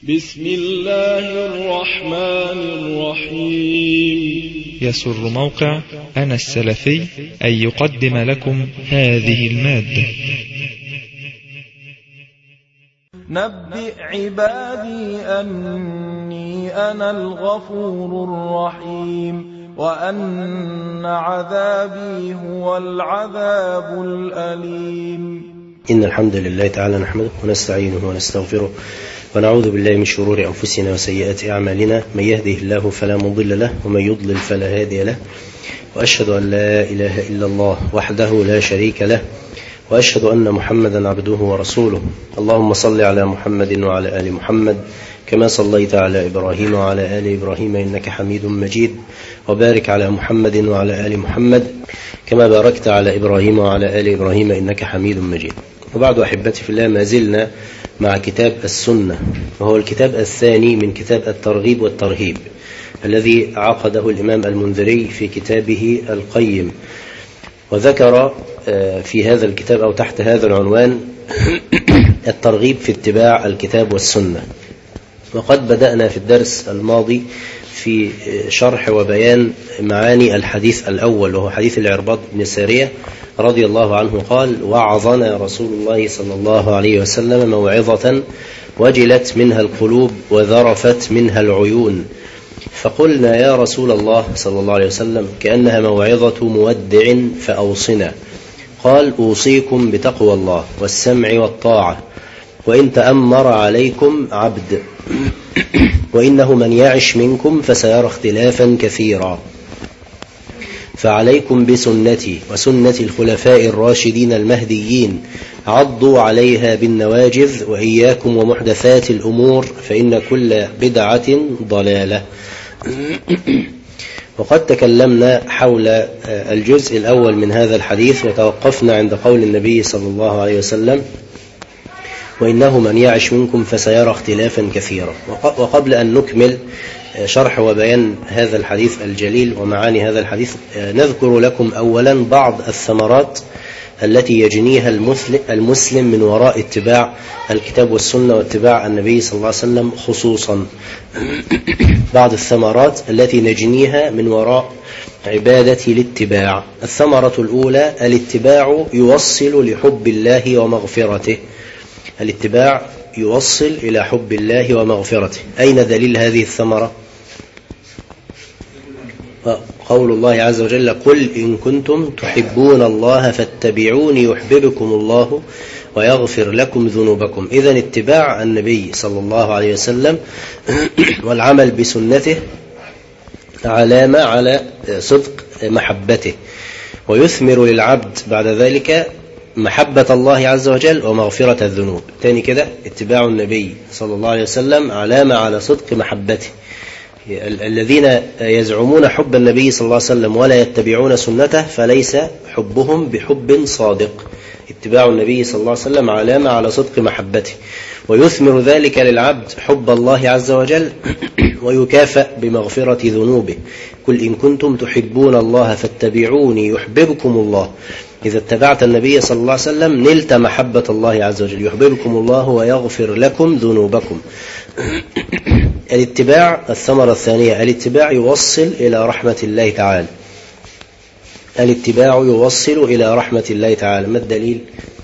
بسم الله الرحمن الرحيم. يسر موقع أنا السلفي أن يقدم لكم هذه المادة. نبئ عبادي أني أنا الغفور الرحيم وأن عذابي هو العذاب الأليم. إن الحمد لله تعالى نحمده ونستعينه ونستغفره ونعوذ بالله من شرور أنفسنا وسيئات أعمالنا، من يهده الله فلا مضل له ومن يضلل فلا هادي له، وأشهد أن لا إله إلا الله وحده لا شريك له، وأشهد أن محمدا عبده ورسوله. اللهم صل على محمد وعلى آل محمد كما صليت على إبراهيم وعلى آل إبراهيم إنك حميد مجيد، وبارك على محمد وعلى آل محمد كما باركت على إبراهيم وعلى آل إبراهيم إنك حميد مجيد. وبعد أحبتي في الله، ما زلنا مع كتاب السنة، وهو الكتاب الثاني من كتاب الترغيب والترهيب الذي عقده الإمام المنذري في كتابه القيم، وذكر في هذا الكتاب أو تحت هذا العنوان الترغيب في اتباع الكتاب والسنة. وقد بدأنا في الدرس الماضي في شرح وبيان معاني الحديث الأول، وهو حديث العرباض بن سارية رضي الله عنه قال: وعظنا رسول الله صلى الله عليه وسلم موعظة وجلت منها القلوب وذرفت منها العيون، فقلنا يا رسول الله صلى الله عليه وسلم كأنها موعظة مودع فأوصنا. قال: أوصيكم بتقوى الله والسمع والطاعة وإن تأمر عليكم عبد، وإنه من يعش منكم فسيرى اختلافا كثيرا، فعليكم بسنتي وسنة الخلفاء الراشدين المهديين، عضوا عليها بالنواجذ، وإياكم ومحدثات الأمور فإن كل بدعة ضلالة. وقد تكلمنا حول الجزء الأول من هذا الحديث، وتوقفنا عند قول النبي صلى الله عليه وسلم: وإنه من يعش منكم فسيرى اختلافا كثيرا. وقبل أن نكمل شرح وبيان هذا الحديث الجليل ومعاني هذا الحديث، نذكر لكم أولا بعض الثمرات التي يجنيها المسلم من وراء اتباع الكتاب والسنة واتباع النبي صلى الله عليه وسلم خصوصا. بعض الثمرات التي نجنيها من وراء عبادة الاتباع. الثمرة الأولى: الاتباع يوصل لحب الله ومغفرته. الاتباع يوصل إلى حب الله ومغفرته. أين دليل هذه الثمرة؟ قول الله عز وجل: قل إن كنتم تحبون الله فاتبعوني يحببكم الله ويغفر لكم ذنوبكم. إذن اتباع النبي صلى الله عليه وسلم والعمل بسنته علامة على صدق محبته، ويثمر للعبد بعد ذلك محبة الله عز وجل ومغفرة الذنوب. تاني كده، اتباع النبي صلى الله عليه وسلم علامة على صدق محبته. الذين يزعمون حب النبي صلى الله عليه وسلم ولا يتبعون سنته فليس حبهم بحب صادق. اتباع النبي صلى الله عليه وسلم علامة على صدق محبته، ويثمر ذلك للعبد حب الله عز وجل ويكافئ بمغفرة ذنوبه. قل إن كنتم تحبون الله فاتبعوني يحببكم الله. إذا اتبعت النبي صلى الله عليه وسلم نلت محبة الله عز وجل، يحببكم الله ويغفر لكم ذنوبكم. الاتباع. الثمرة الثانية: الاتباع يوصل إلى رحمة الله تعالى. الاتباع يوصل إلى رحمة الله تعالى. ما الدليل؟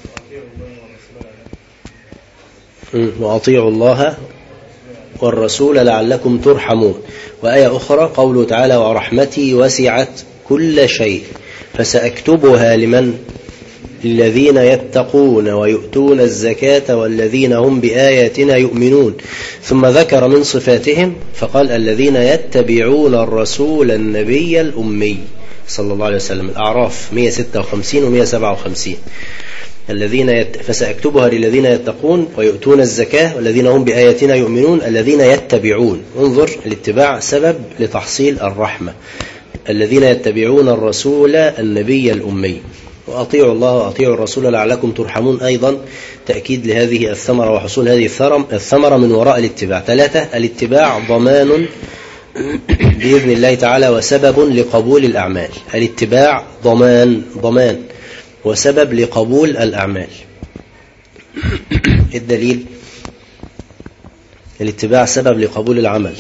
وأطيعوا الله والرسول لعلكم ترحمون. وآية أخرى قوله تعالى: ورحمتي وسعت كل شيء فسأكتبها لمن؟ الذين يتقون ويؤتون الزكاة والذين هم بآياتنا يؤمنون. ثم ذكر من صفاتهم فقال: الذين يتبعون الرسول النبي الأمي صلى الله عليه وسلم. الأعراف 156 و 157. فسأكتبها للذين يتقون ويؤتون الزكاة والذين هم بآياتنا يؤمنون. الذين يتبعون. انظر، الاتباع سبب لتحصيل الرحمة. الذين يتبعون الرسول النبي الأمي. وأطيعوا الله وأطيعوا الرسول لعلكم ترحمون، أيضا تأكيد لهذه الثمرة وحصول هذه الثمرة من وراء الاتباع. 3: الاتباع ضمان بإذن الله تعالى وسبب لقبول الأعمال. الاتباع ضمان وسبب لقبول الأعمال. الدليل: الاتباع سبب لقبول العمل.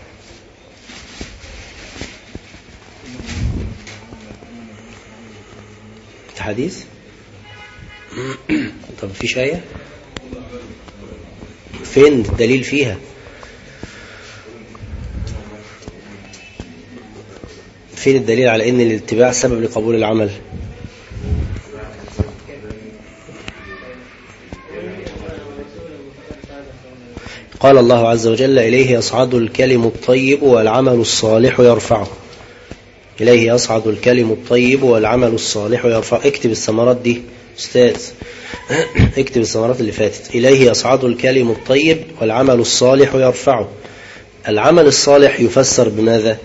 حديث. طب مفيش آية؟ فين الدليل فيها؟ فين الدليل على ان الاتباع سبب لقبول العمل؟ قال الله عز وجل: إليه يصعد الكلم الطيب والعمل الصالح يرفعه. إليه يصعد الكلم الطيب والعمل الصالح يرفعه. اكتب الثمرات دي أستاذ، اكتب الثمرات اللي فاتت. إليه يصعد الكلم الطيب والعمل الصالح يرفعه. العمل الصالح يفسر بماذا؟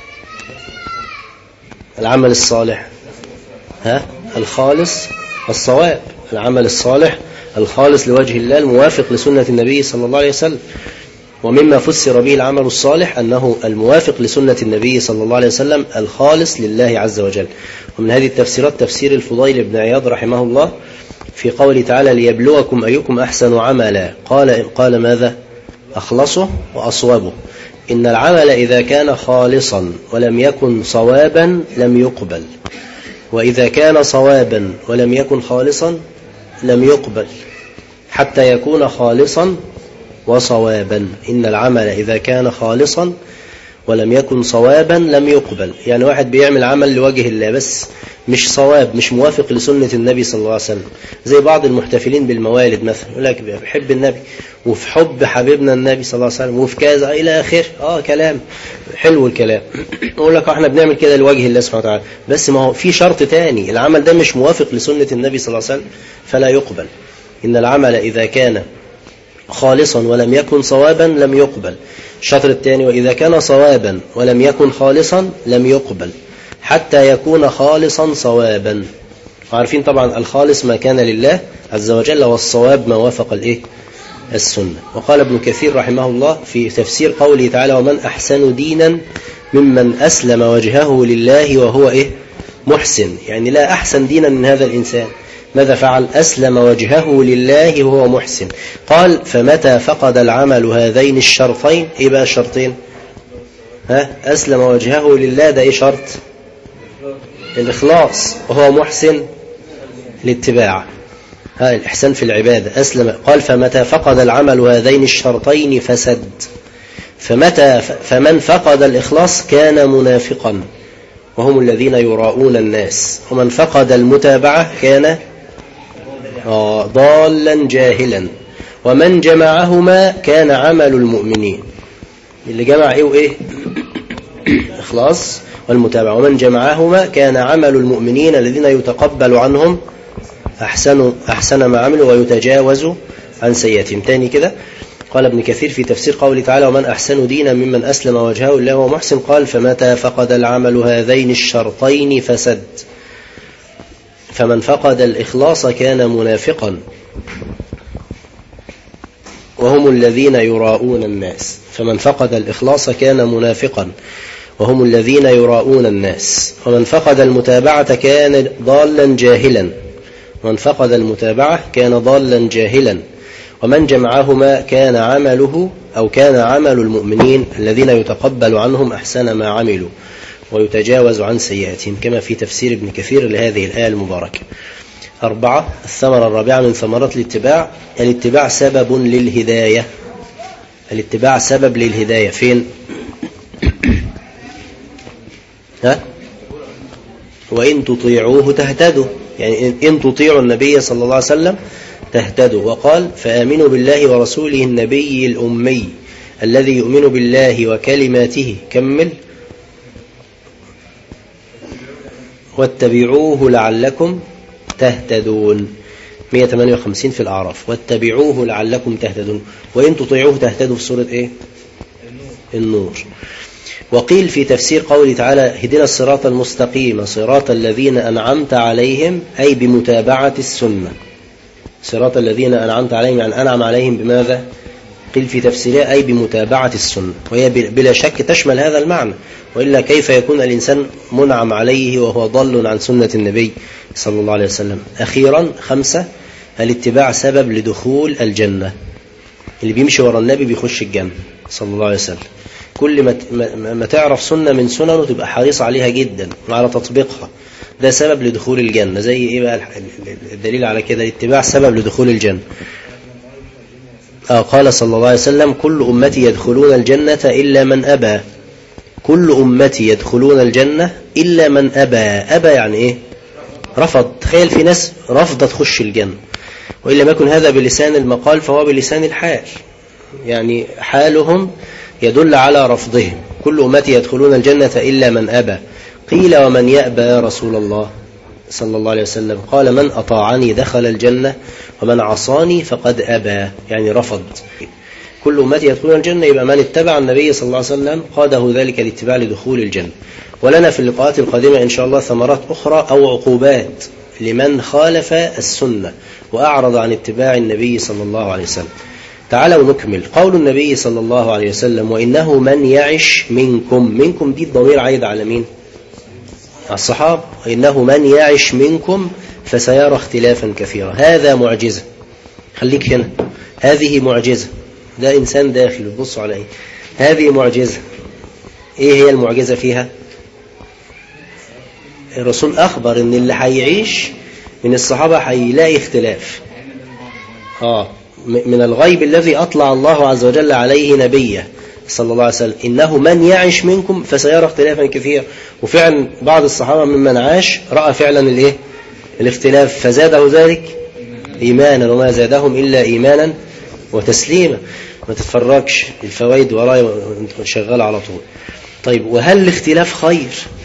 العمل الصالح الخالص الصواب. العمل الصالح الخالص لوجه الله الموافق لسنة النبي صلى الله عليه وسلم. ومما فسر به العمل الصالح أنه الموافق لسنة النبي صلى الله عليه وسلم الخالص لله عز وجل. ومن هذه التفسيرات تفسير الفضيل بن عياض رحمه الله في قوله تعالى: ليبلوكم أيكم أحسن عملا. قال ماذا؟ أخلصه وأصوبه. إن العمل إذا كان خالصا ولم يكن صوابا لم يقبل، وإذا كان صوابا ولم يكن خالصا لم يقبل، حتى يكون خالصا وصوابا. إن العمل إذا كان خالصا ولم يكن صوابا لم يقبل. يعني واحد بيعمل عمل لوجه الله بس مش صواب، مش موافق لسنة النبي صلى الله عليه وسلم، زي بعض المحتفلين بالموالد مثلا، يقول لك بحب النبي وفي حب حبيبنا النبي صلى الله عليه وسلم وفي كذا إلى آخر. كلام حلو الكلام. يقول لك احنا بنعمل كده لوجه الله سبحانه وتعالى، بس ما هو في شرط تاني، العمل ده مش موافق لسنة النبي صلى الله عليه وسلم فلا يقبل. إن العمل إذا كان خالصا ولم يكن صوابا لم يقبل. الشطر الثاني: وإذا كان صوابا ولم يكن خالصا لم يقبل، حتى يكون خالصا صوابا. وعارفين طبعا الخالص ما كان لله عز وجل، والصواب ما وافق السنة. وقال ابن كثير رحمه الله في تفسير قوله تعالى: ومن أحسن دينا ممن أسلم وجهه لله وهو محسن. يعني لا أحسن دينا من هذا الإنسان. ماذا فعل؟ أسلم وجهه لله وهو محسن. قال: فمتى فقد العمل هذين الشرطين. إيه بقى الشرطين؟ أسلم وجهه لله، ده إيه شرط؟ الإخلاص. وهو محسن الاتباع، الإحسان في العبادة. أسلم. قال: فمتى فقد العمل هذين الشرطين فسد. فمن فقد الإخلاص كان منافقا وهم الذين يراؤون الناس. ومن فقد المتابعة كان ضالا جاهلا. ومن جمعهما كان عمل المؤمنين. اللي جمع ايه وايه؟ إخلاص والمتابعة. ومن جمعهما كان عمل المؤمنين الذين يتقبل عنهم أحسن ما عملوا ويتجاوز عن سيئاتهم. تاني كده قال ابن كثير في تفسير قوله تعالى: ومن أحسن دينا ممن أسلم وجهه لله وهو محسن. قال: فمتى فقد العمل هذين الشرطين فسد. فمن فقد الإخلاص كان منافقا وهم الذين يراؤون الناس. فمن فقد الإخلاص كان منافقا وهم الذين يراؤون الناس. ومن فقد المتابعة كان ضالا جاهلا. ومن فقد المتابعة كان ضالا جاهلا. ومن جمعهما كان عمل المؤمنين الذين يتقبل عنهم أحسن ما عملوا ويتجاوز عن سيئاتهم، كما في تفسير ابن كثير لهذه الآية المباركة. 4. الثمرة الرابعة من ثمرات الاتباع: الاتباع سبب للهداية. الاتباع سبب للهداية. فين؟ وإن تطيعوه تهتدوا. يعني إن تطيعوا النبي صلى الله عليه وسلم تهتدوا. وقال: فآمنوا بالله ورسوله النبي الأمي الذي يؤمن بالله وكلماته. كمل: واتبعوه لعلكم تهتدون. 158 في الأعراف. واتبعوه لعلكم تهتدون. وإن تطيعوه تهتدوا في سورة إيه؟ النور. وقيل في تفسير قوله تعالى: اهدنا الصراط المستقيم صراط الذين أنعمت عليهم، أي بمتابعة السنة. صراط الذين أنعمت عليهم يعني أنعم عليهم بماذا؟ قيل في تفسيرها أي بمتابعة السنة، وهي بلا شك تشمل هذا المعنى، وإلا كيف يكون الإنسان منعم عليه وهو ضل عن سنة النبي صلى الله عليه وسلم. أخيرا 5. الاتباع سبب لدخول الجنة. اللي بيمشي ورا النبي بيخش الجنة صلى الله عليه وسلم. كل ما تعرف سنة من سننه تبقى حريص عليها جدا وعلى تطبيقها، ده سبب لدخول الجنة. زي ايه بقى الدليل على كده؟ الاتباع سبب لدخول الجنة. قال صلى الله عليه وسلم: كل أمتي يدخلون الجنة إلا من أبى. كل أمتي يدخلون الجنة إلا من أبى. أبى يعني إيه؟ رفض. تخيل في ناس رفضت تخش الجنة، وإلا ما يكن هذا بلسان المقال فهو بلسان الحال، يعني حالهم يدل على رفضهم. كل أمتي يدخلون الجنة إلا من أبى. قيل: ومن يأبى يا رسول الله صلى الله عليه وسلم؟ قال: من أطاعني دخل الجنة ومن عصاني فقد أبى، يعني رفض. كل أمتي يدخلون الجنة، يبقى من اتبع النبي صلى الله عليه وسلم قاده ذلك الاتباع لدخول الجنة. ولنا في اللقاءات القادمة إن شاء الله ثمرات أخرى أو عقوبات لمن خالف السنة وأعرض عن اتباع النبي صلى الله عليه وسلم. تعالوا نكمل قول النبي صلى الله عليه وسلم: وإنه من يعش منكم. منكم دي الضمير عايد على مين؟ على الصحابة. وإنه من يعش منكم فسيرى اختلافا كثيرا. هذا معجزة، خليك هنا، هذه معجزة. ده إنسان داخل بتبص على إيه؟ هذه معجزة. إيه هي المعجزة فيها؟ الرسول أخبر إن اللي هيعيش من الصحابة هيلاقي اختلاف من الغيب الذي أطلع الله عز وجل عليه نبيه صلى الله عليه وسلم. إنه من يعش منكم فسيرى اختلافا كثيرا. وفعلا بعض الصحابة ممن عاش رأى فعلا الاختلاف، فزاده ذلك إيمانا، وما زادهم إلا إيمانا وتسليما. ما تتفرجش الفوائد ورايا وانت شغال على طول. طيب، وهل الاختلاف خير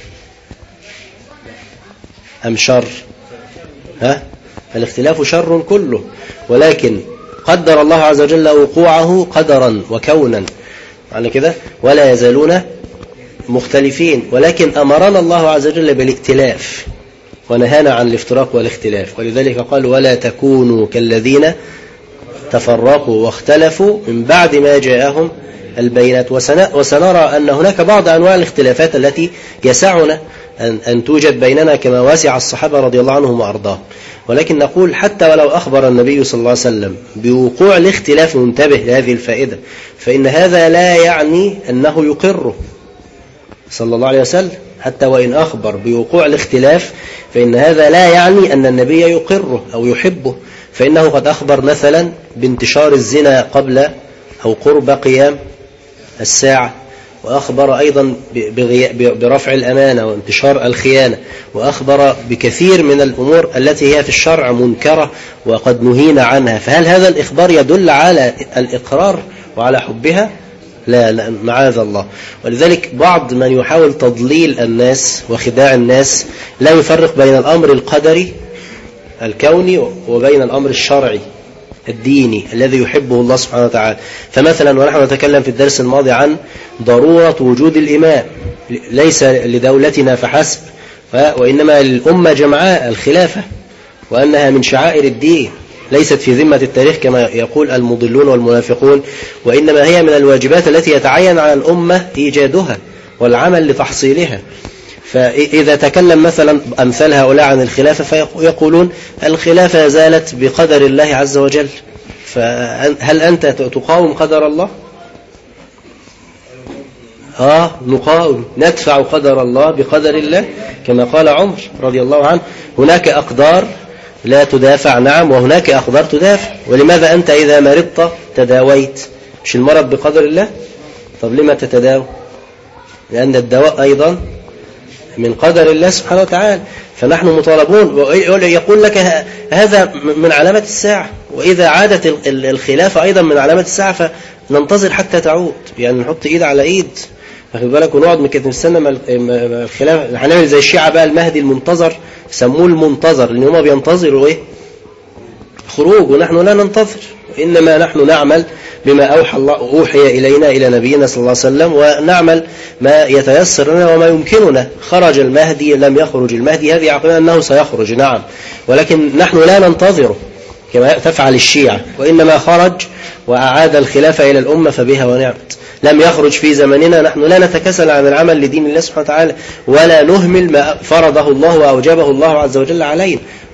أم شر؟ الاختلاف شر كله، ولكن قدر الله عز وجل وقوعه قدرا وكونا على كده، ولا يزالون مختلفين. ولكن أمرنا الله عز وجل بالائتلاف ونهانا عن الافتراق والاختلاف. ولذلك قال: ولا تكونوا كالذين تفرقوا واختلفوا من بعد ما جاءهم البينات. وسنرى أن هناك بعض أنواع الاختلافات التي يسعنا أن توجد بيننا كما واسع الصحابة رضي الله عنهم وأرضاهم. ولكن نقول حتى ولو أخبر النبي صلى الله عليه وسلم بوقوع الاختلاف، منتبه لهذه الفائدة، فإن هذا لا يعني أنه يقره صلى الله عليه وسلم. حتى وإن أخبر بوقوع الاختلاف فإن هذا لا يعني أن النبي يقره أو يحبه، فإنه قد أخبر مثلا بانتشار الزنا قبل أو قرب قيام الساعة، وأخبر أيضا برفع الأمانة وانتشار الخيانة، وأخبر بكثير من الأمور التي هي في الشرع منكرة وقد نهينا عنها. فهل هذا الإخبار يدل على الإقرار وعلى حبها؟ لا، معاذ الله. ولذلك بعض من يحاول تضليل الناس وخداع الناس لا يفرق بين الأمر القدري الكوني وبين الأمر الشرعي الديني الذي يحبه الله سبحانه وتعالى. فمثلا ونحن نتكلم في الدرس الماضي عن ضرورة وجود الإمام، ليس لدولتنا فحسب، وإنما للأمة جمعاء الخلافة، وأنها من شعائر الدين، ليست في ذمة التاريخ كما يقول المضلون والمنافقون، وإنما هي من الواجبات التي يتعين على الأمة إيجادها والعمل لتحصيلها. فإذا تكلم مثلا أمثال هؤلاء عن الخلافة فيقولون الخلافة زالت بقدر الله عز وجل، فهل أنت تقاوم قدر الله؟ نقاوم، ندفع قدر الله بقدر الله، كما قال عمر رضي الله عنه: هناك أقدار لا تدافع، نعم، وهناك أقدار تدافع. ولماذا أنت إذا مرضت تداويت؟ مش المرض بقدر الله؟ طب لما تتداوى؟ لأن الدواء أيضا من قدر الله سبحانه وتعالى. فنحن مطالبون، يقول لك هذا من علامة الساعة، وإذا عادت الخلافة أيضا من علامة الساعة فننتظر حتى تعود، يعني نحط إيد على إيد، واخد بالك، ونقعد نستنى الخلافة. هنعمل زي الشيعة بقى، المهدي المنتظر، سموه المنتظر، لأن هم بينتظروا خروج، ونحن لا ننتظر، إنما نحن نعمل بما أوحي إلينا إلى نبينا صلى الله عليه وسلم، ونعمل ما يتيسر لنا وما يمكننا. خرج المهدي، لم يخرج المهدي، هذه عقلنا أنه سيخرج، نعم، ولكن نحن لا ننتظره كما تفعل الشيعة، وإنما خرج وأعاد الخلافة إلى الأمة فبها ونعمت. لم يخرج في زمننا، نحن لا نتكسل عن العمل لدين الله سبحانه وتعالى، ولا نهمل ما فرضه الله وأوجبه الله عز وجل علينا،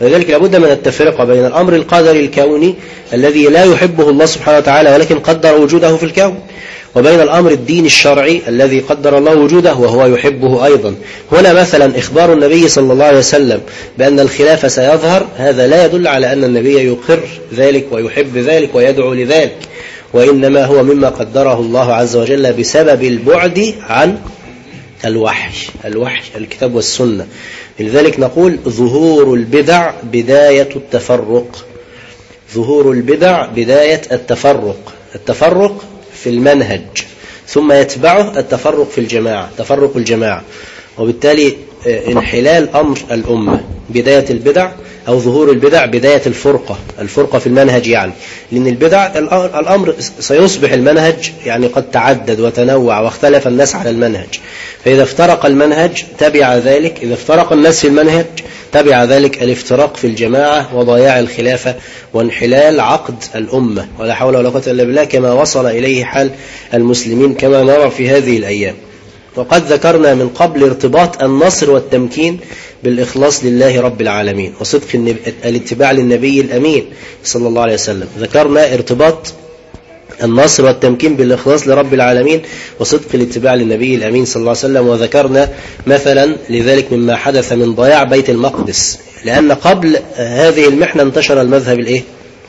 ولذلك لابد من التفرقة بين الأمر القدري الكوني الذي لا يحبه الله سبحانه وتعالى ولكن قدر وجوده في الكون، وبين الأمر الديني الشرعي الذي قدر الله وجوده وهو يحبه أيضا. هنا مثلا إخبار النبي صلى الله عليه وسلم بأن الخلافة سيظهر، هذا لا يدل على أن النبي يقر ذلك ويحب ذلك ويدعو لذلك، وإنما هو مما قدره الله عز وجل بسبب البعد عن الوحي الكتاب والسنة. لذلك نقول ظهور البدع بداية التفرق، ظهور البدع بداية التفرق في المنهج، ثم يتبعه التفرق في الجماعة، تفرق الجماعة، وبالتالي انحلال أمر الأمة بداية البدع، أو ظهور البدع بداية الفرقة في المنهج. يعني لأن البدع الأمر سيصبح المنهج يعني قد تعدد وتنوع واختلف الناس على المنهج، فإذا افترق المنهج تبع ذلك، إذا افترق الناس في المنهج تبع ذلك الافتراق في الجماعة وضياع الخلافة وانحلال عقد الأمة، ولا حول ولا قوة إلا بالله، كما وصل إليه حال المسلمين كما نرى في هذه الأيام. وقد ذكرنا من قبل ارتباط النصر والتمكين بالإخلاص لله رب العالمين وصدق الاتباع للنبي الأمين صلى الله عليه وسلم. ذكرنا ارتباط النصر والتمكين بالإخلاص لرب العالمين وصدق الاتباع للنبي الأمين صلى الله عليه وسلم. وذكرنا مثلا لذلك مما حدث من ضياع بيت المقدس، لأن قبل هذه المحنة انتشر المذهب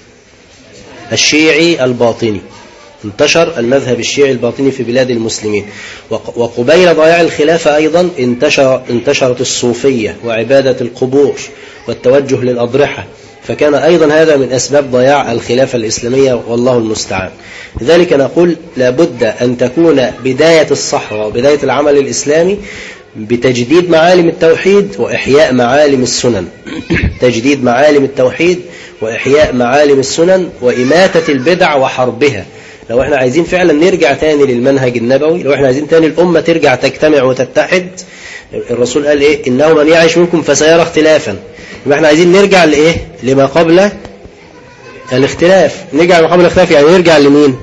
الشيعي الباطني، انتشر المذهب الشيعي الباطني في بلاد المسلمين. وقبيل ضياع الخلافة أيضا انتشرت الصوفية وعبادة القبور والتوجه للأضرحة، فكان أيضا هذا من أسباب ضياع الخلافة الإسلامية، والله المستعان. لذلك نقول لابد أن تكون بداية الصحوة وبداية العمل الإسلامي بتجديد معالم التوحيد وإحياء معالم السنن، تجديد معالم التوحيد وإحياء معالم السنن وإماتة البدع وحربها. لو احنا عايزين فعلا نرجع تاني للمنهج النبوي، لو احنا عايزين تاني الأمة ترجع تجتمع وتتحد، الرسول قال إيه؟ إنه من يعيش منكم فسيرى اختلافا. يبقى احنا عايزين نرجع لإيه؟ لما قبل الاختلاف. نرجع لما قبل الاختلاف يعني نرجع لمين؟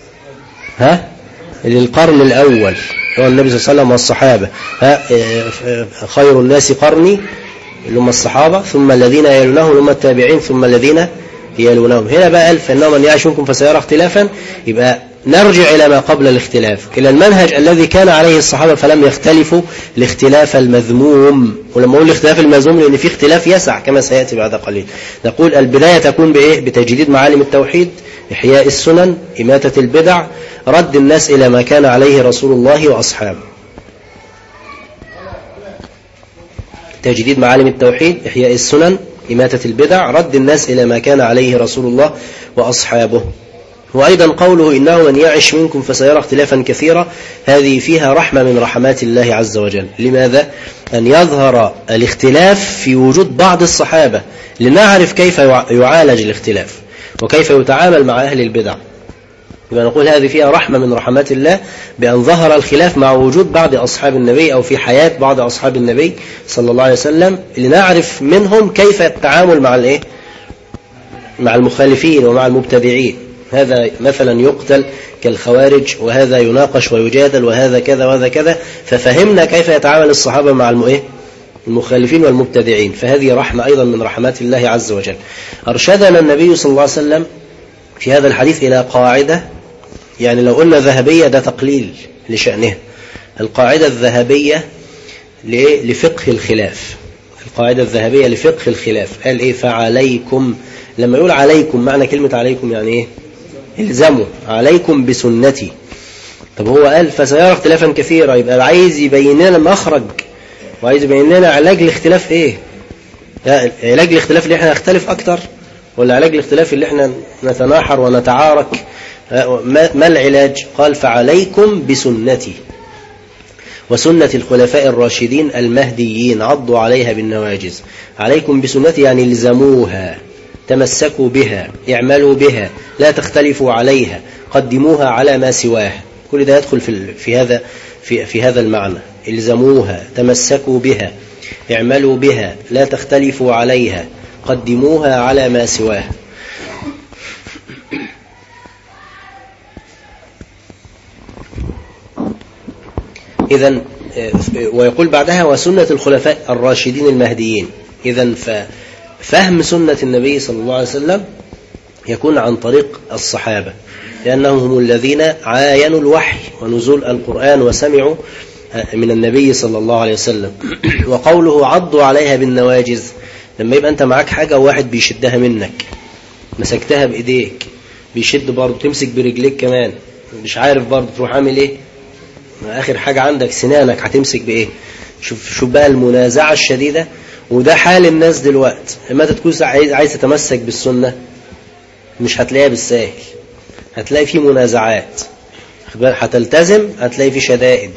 للقرن الأول هو النبي صلى الله عليه وسلم والصحابة. خير الناس قرني اللي هم الصحابة، ثم الذين يلونهم هم التابعين، ثم الذين يلونهم. هنا بقى قال فإنه من يعيش منكم فسيرى اختلافا، يبقى نرجع إلى ما قبل الاختلاف، إلى المنهج الذي كان عليه الصحابة فلم يختلفوا، الاختلاف المذموم. ولما أقول الاختلاف المذموم لأن في اختلاف يسع كما سيأتي بعد قليل. نقول البداية تكون بإيه؟ بتجديد معالم التوحيد، إحياء السنن، إماتة البدع، رد الناس إلى ما كان عليه رسول الله وأصحابه. تجديد معالم التوحيد، إحياء السنن، إماتة البدع، رد الناس إلى ما كان عليه رسول الله وأصحابه. وأيضا قوله إنه من يعش منكم فسيرى اختلافا كثيرا، هذه فيها رحمة من رحمات الله عز وجل. لماذا؟ أن يظهر الاختلاف في وجود بعض الصحابة لنعرف كيف يعالج الاختلاف وكيف يتعامل مع أهل البدع. يبقى نقول هذه فيها رحمة من رحمات الله بأن ظهر الخلاف مع وجود بعض أصحاب النبي أو في حياة بعض أصحاب النبي صلى الله عليه وسلم، لنعرف منهم كيف التعامل مع المخالفين ومع المبتدعين. هذا مثلا يقتل كالخوارج، وهذا يناقش ويجادل، وهذا كذا وهذا كذا، ففهمنا كيف يتعامل الصحابة مع المخالفين والمبتدعين. فهذه رحمة أيضا من رحمات الله عز وجل. أرشدنا النبي صلى الله عليه وسلم في هذا الحديث إلى قاعدة، يعني لو قلنا ذهبية ده تقليل لشأنها، القاعدة الذهبية لفقه الخلاف، القاعدة الذهبية لفقه الخلاف. قال إيه؟ فعليكم. لما يقول عليكم، معنى كلمة عليكم يعني إيه؟ الزموا، عليكم بسنتي. طب هو قال فسيرى اختلافا كثيرا، يبقى عايز يبين لنا مخرج وعايز يبين لنا علاج الاختلاف إيه؟ علاج الاختلاف اللي احنا نختلف أكتر، ولا علاج الاختلاف اللي احنا نتناحر ونتعارك؟ ما العلاج؟ قال فعليكم بسنتي وسنة الخلفاء الراشدين المهديين، عضوا عليها بالنواجذ. عليكم بسنتي يعني الزموها، تمسكوا بها، اعملوا بها، لا تختلفوا عليها، قدموها على ما سواها. كل ده يدخل في هذا المعنى. الزموها، تمسكوا بها، اعملوا بها، لا تختلفوا عليها، قدموها على ما سواها. إذن ويقول بعدها وسنة الخلفاء الراشدين المهديين. إذن فهم سنة النبي صلى الله عليه وسلم يكون عن طريق الصحابة، لأنهم هم الذين عاينوا الوحي ونزول القرآن وسمعوا من النبي صلى الله عليه وسلم. وقوله عضوا عليها بالنواجذ، لما يبقى أنت معاك حاجة وواحد بيشدها منك، مسكتها بإيديك بيشد برضه، تمسك برجليك كمان مش عارف برضه تروح عامل إيه، آخر حاجة عندك سنانك هتمسك بإيه. شوف بقى المنازعة الشديدة. وده حال الناس دلوقتي، لما تكون عايز تتمسك بالسنة مش هتلاقيها بالساهل، هتلاقي فيه منازعات، هتلتزم هتلاقي فيه شدائد.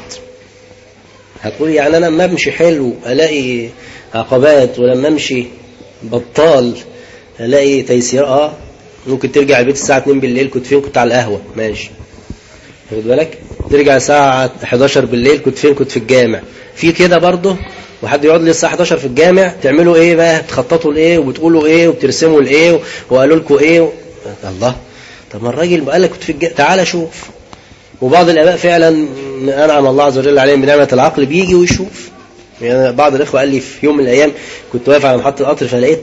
هتقول يعني أنا لما أمشي حلو ألاقي عقبات، ولما أمشي بطال ألاقي تيسير. ممكن ترجع البيت الساعة 2 بالليل كنت فين؟ كنت على القهوة، ماشي، خد بالك. ترجع الساعة 11 بالليل كنت فين؟ كنت في الجامع. في كده برضه، وحد يقعد لي الساعة 11 في الجامع، تعملوا ايه بقى؟ تخططوا لايه وبتقولوا ايه وبترسموا لايه وقالوا لكم ايه الله. طب ما الراجل قال لك كنت في الجامع، تعالى شوف. وبعض الآباء فعلا أنعم الله عز وجل عليهم بنعمة العقل بيجي ويشوف. يعني بعض الإخوة قال لي في يوم من الأيام كنت واقف على محطة القطر، فلقيت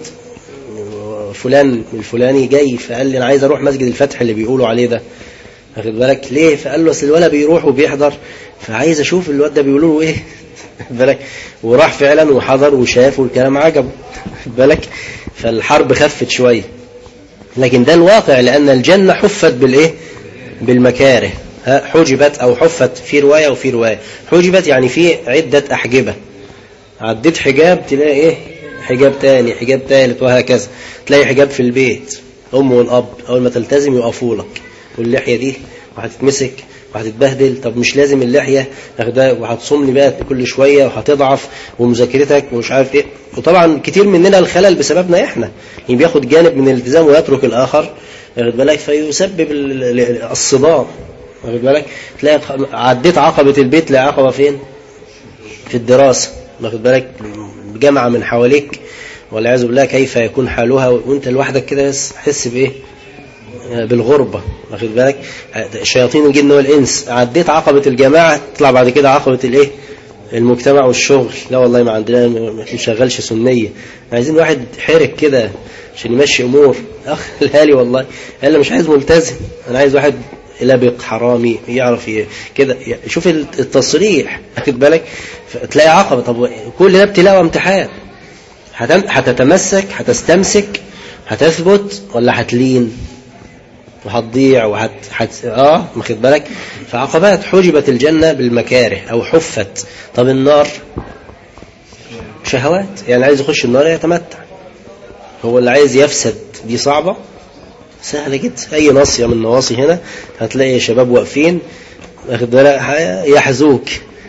فلان الفلاني جاي، فقال لي أنا عايز أروح مسجد الفتح اللي بيقولوا عليه ده، واخد بالك ليه؟ فقال له أصل الولد بيروح وبيحضر، فعايز أشوف الواد ده بيقولوا له إيه، واخد بالك. وراح فعلا وحضر وشاف والكلام عجبه، واخد بالك. فالحرب خفت شوية، لكن ده الواقع، لأن الجنة حفت بالإيه؟ بالمكاره. حجبت أو حفت، في رواية وفي رواية. حجبت يعني في عدة أحجبة، عديت حجاب تلاقي إيه؟ حجاب تاني، حجاب تالت، وهكذا. تلاقي حجاب في البيت، أم والأب أول ما تلتزم يقفوا لك، واللحية دي وهتتمسك وهتتبهدل. طب مش لازم اللحية، وهتصوم لي بقى كل شوية وهتضعف، ومذاكرتك ومش عارف إيه. وطبعا كتير مننا الخلل بسببنا إحنا، يعني بياخد جانب من الالتزام ويترك الآخر، واخد بالك، فيسبب الصدام، واخد بالك. تلاقي عديت عقبة البيت، تلاقي عقبة فين؟ في الدراسة، واخد بالك، جامعة من حواليك والعياذ بالله، كيف يكون حالها وانت لوحدك كده؟ بس حس بايه؟ بالغربة، واخد بالك. شياطين الجن والانس. عديت عقبة الجماعة، تطلع بعد كده عقبة الايه؟ المجتمع والشغل. لا والله ما عندنا، ما نشغلش سنية، عايزين واحد حرك كده عشان يمشي امور. اخ الهالي والله قال مش عايز ملتزم، انا عايز واحد لبق حرامي يعرف كده. شوف التصريح، واخد بالك. تلاقي عقبة. طب كل ده ابتلاء وامتحان، هتتمسك، هتستمسك، هتثبت، ولا هتلين وهتضيع واخد بالك. فعقبات. حجبت الجنة بالمكاره أو حفت. طب النار شهوات، يعني عايز يخش النار يتمتع، هو اللي عايز يفسد. دي صعبة؟ سهلة جدا. أي ناصية من النواصي هنا هتلاقي شباب واقفين، واخد بالك، يحزوك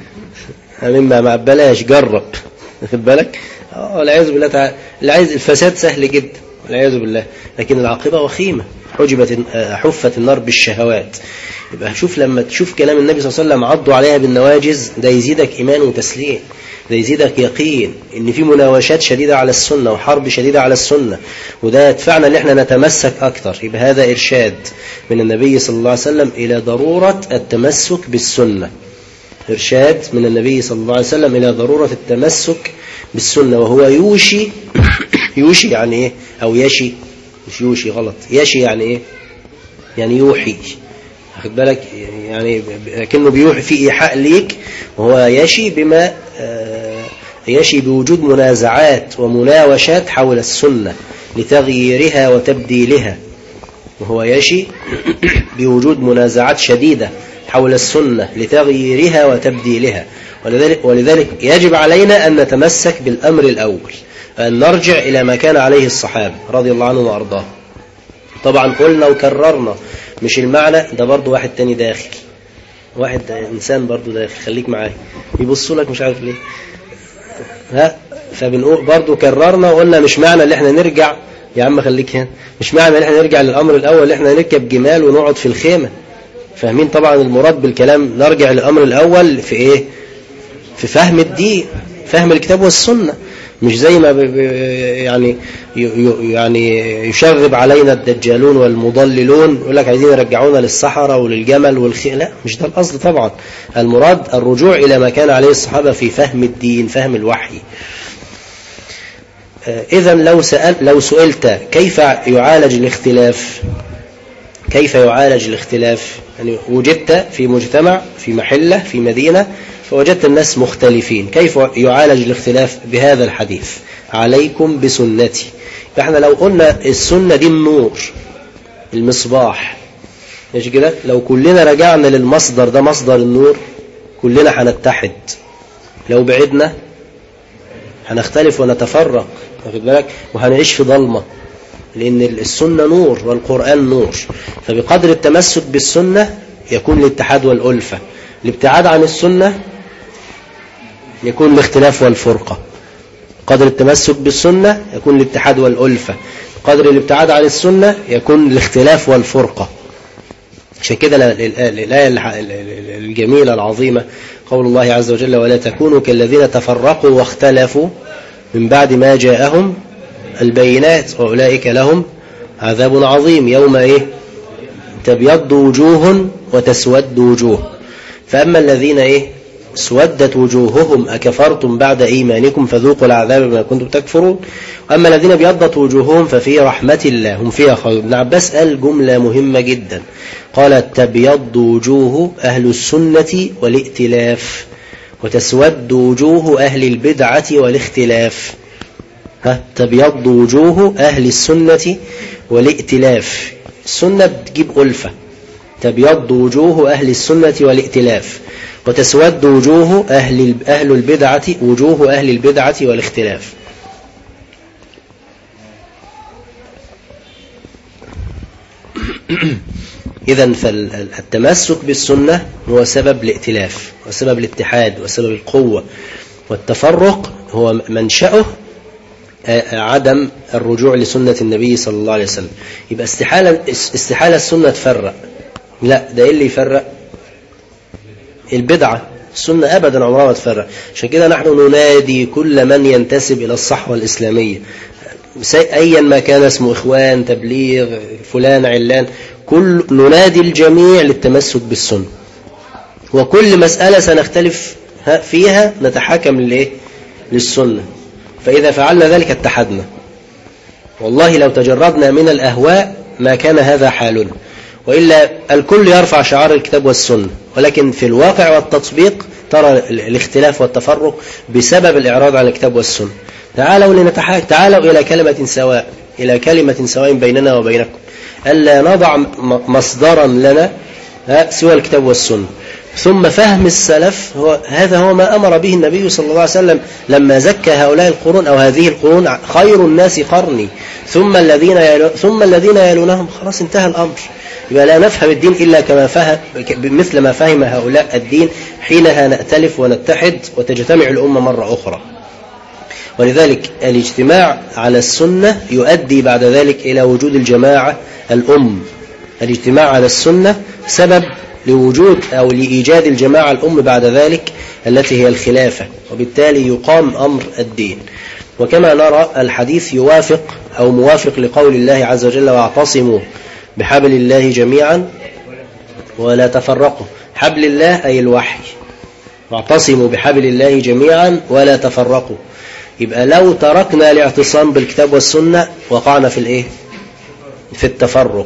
مما بلاش، جرب، واخد بالك. والعياذ بالله تعالى، اللي عايز الفساد سهل جدا والعياذ بالله، لكن العاقبة وخيمة. حفت النار بالشهوات. يبقى شوف لما تشوف كلام النبي صلى الله عليه وسلم عضوا عليها بالنواجذ، ده يزيدك إيمان وتسليم، ده يزيدك يقين إن في مناوشات شديدة على السنة وحرب شديدة على السنة، وده يدفعنا إن احنا نتمسك أكتر. يبقى هذا إرشاد من النبي صلى الله عليه وسلم إلى ضرورة التمسك بالسنة. إرشاد من النبي صلى الله عليه وسلم إلى ضرورة التمسك بالسنة. وهو يوشي يوشي يعني إيه؟ أو يشي، مش يوشي غلط، يشي يعني إيه؟ يعني يوحي، واخد بالك، يعني كأنه بيوحي في إيحاء ليك. وهو يشي بما يشي بوجود منازعات ومناوشات حول السنة لتغييرها وتبديلها. وهو يشي بوجود منازعات شديدة حول السنة لتغييرها وتبديلها. ولذلك يجب علينا أن نتمسك بالأمر الأول، أن نرجع إلى ما كان عليه الصحابة رضي الله عنهم وأرضاهم. طبعا قلنا وكررنا، مش المعنى ده برضو واحد تاني داخل، واحد إنسان برضو داخل، خليك معايا، يبصوا لك مش عارف ليه. فبنقول برضو كررنا وقلنا مش معنى اللي احنا نرجع، يا عم خليك هنا، مش معنى اللي احنا نرجع للأمر الأول اللي احنا نركب جمال ونقعد في الخيمة. فاهمين طبعا المراد بالكلام نرجع للأمر الأول في ايه؟ في فهم الدين، فهم الكتاب والسنة، مش زي ما يعني يشغب علينا الدجالون والمضللون يقول لك عايزين يرجعونا للصحراء وللجمل والخيل. لا، مش ده القصد طبعا. المراد الرجوع إلى ما كان عليه الصحابة في فهم الدين، فهم الوحي. إذن لو سئلت كيف يعالج الاختلاف، يعني وجدت في مجتمع، في محلة، في مدينة، فوجدت الناس مختلفين، كيف يعالج الاختلاف؟ بهذا الحديث: عليكم بسنتي. فإحنا لو قلنا السنة دي النور، المصباح، مش كده؟ لو كلنا رجعنا للمصدر ده، مصدر النور، كلنا هنتحد. لو بعدنا هنختلف ونتفرق، واخد بالك؟ وهنعيش في ضلمة، لأن السنة نور والقرآن نور. فبقدر التمسك بالسنة يكون الاتحاد والألفة، الابتعاد عن السنة يكون الاختلاف والفرقة. قدر التمسك بالسنة يكون الاتحاد والألفة، قدر الابتعاد عن السنة يكون الاختلاف والفرقة. عشان كده الآية الجميلة العظيمة قول الله عز وجل: ولا تكونوا كالذين تفرقوا واختلفوا من بعد ما جاءهم البينات وأولئك لهم عذاب عظيم. يوم تبيض وجوه وتسود وجوه، فأما الذين اسودت وجوههم أكفرتم بعد إيمانكم فذوقوا العذاب بما كنتم تكفرون، وأما الذين ابيضت وجوههم ففي رحمة الله هم فيها خالدون. ابن عباس قال جملة مهمة جدا، قال: تبيض وجوه أهل السنة والائتلاف، وتسود وجوه أهل البدعة والاختلاف. تبيض وجوه أهل السنة والائتلاف، السنة بتجيب ألفة، تبيض وجوه أهل السنة والائتلاف، وتسود وجوه أهل البدعة، وجوه أهل البدعة والاختلاف. إذن فالتمسك بالسنة هو سبب الائتلاف وسبب الاتحاد وسبب القوة، والتفرق هو منشأه عدم الرجوع لسنة النبي صلى الله عليه وسلم. يبقى استحالة السنة تفرق، لا، ده اللي يفرق البدعة. السنة أبدا عمرها ما تفرق. عشان كده نحن ننادي كل من ينتسب إلى الصحوة الإسلامية، أيا ما كان اسمه، إخوان، تبليغ، فلان، علان، ننادي الجميع للتمسك بالسنة، وكل مسألة سنختلف فيها نتحاكم للسنة. فإذا فعلنا ذلك اتحدنا. والله لو تجردنا من الأهواء ما كان هذا حالنا، وإلا الكل يرفع شعار الكتاب والسنة، ولكن في الواقع والتطبيق ترى الاختلاف والتفرق بسبب الإعراض عن الكتاب والسنة. تعالوا لنتحاكم، تعالوا إلى كلمة سواء بيننا وبينكم، ألا نضع مصدرا لنا سوى الكتاب والسنة. ثم فهم السلف، هذا هو ما أمر به النبي صلى الله عليه وسلم لما زكى هؤلاء القرون أو هذه القرون: خير الناس قرني ثم الذين يلونهم. خلاص انتهى الأمر. يبقى لا نفهم الدين إلا مثل ما فهم هؤلاء الدين، حينها نأتلف ونتحد وتجتمع الأمة مرة أخرى. ولذلك الاجتماع على السنة يؤدي بعد ذلك إلى وجود الجماعة الاجتماع على السنة سبب لوجود أو لإيجاد الجماعة الأم بعد ذلك، التي هي الخلافة، وبالتالي يقام أمر الدين. وكما نرى الحديث يوافق أو موافق لقول الله عز وجل: واعتصموا بحبل الله جميعا ولا تفرقوا. حبل الله أي الوحي، واعتصموا بحبل الله جميعا ولا تفرقوا. يبقى لو تركنا الاعتصام بالكتاب والسنة وقعنا في التفرق.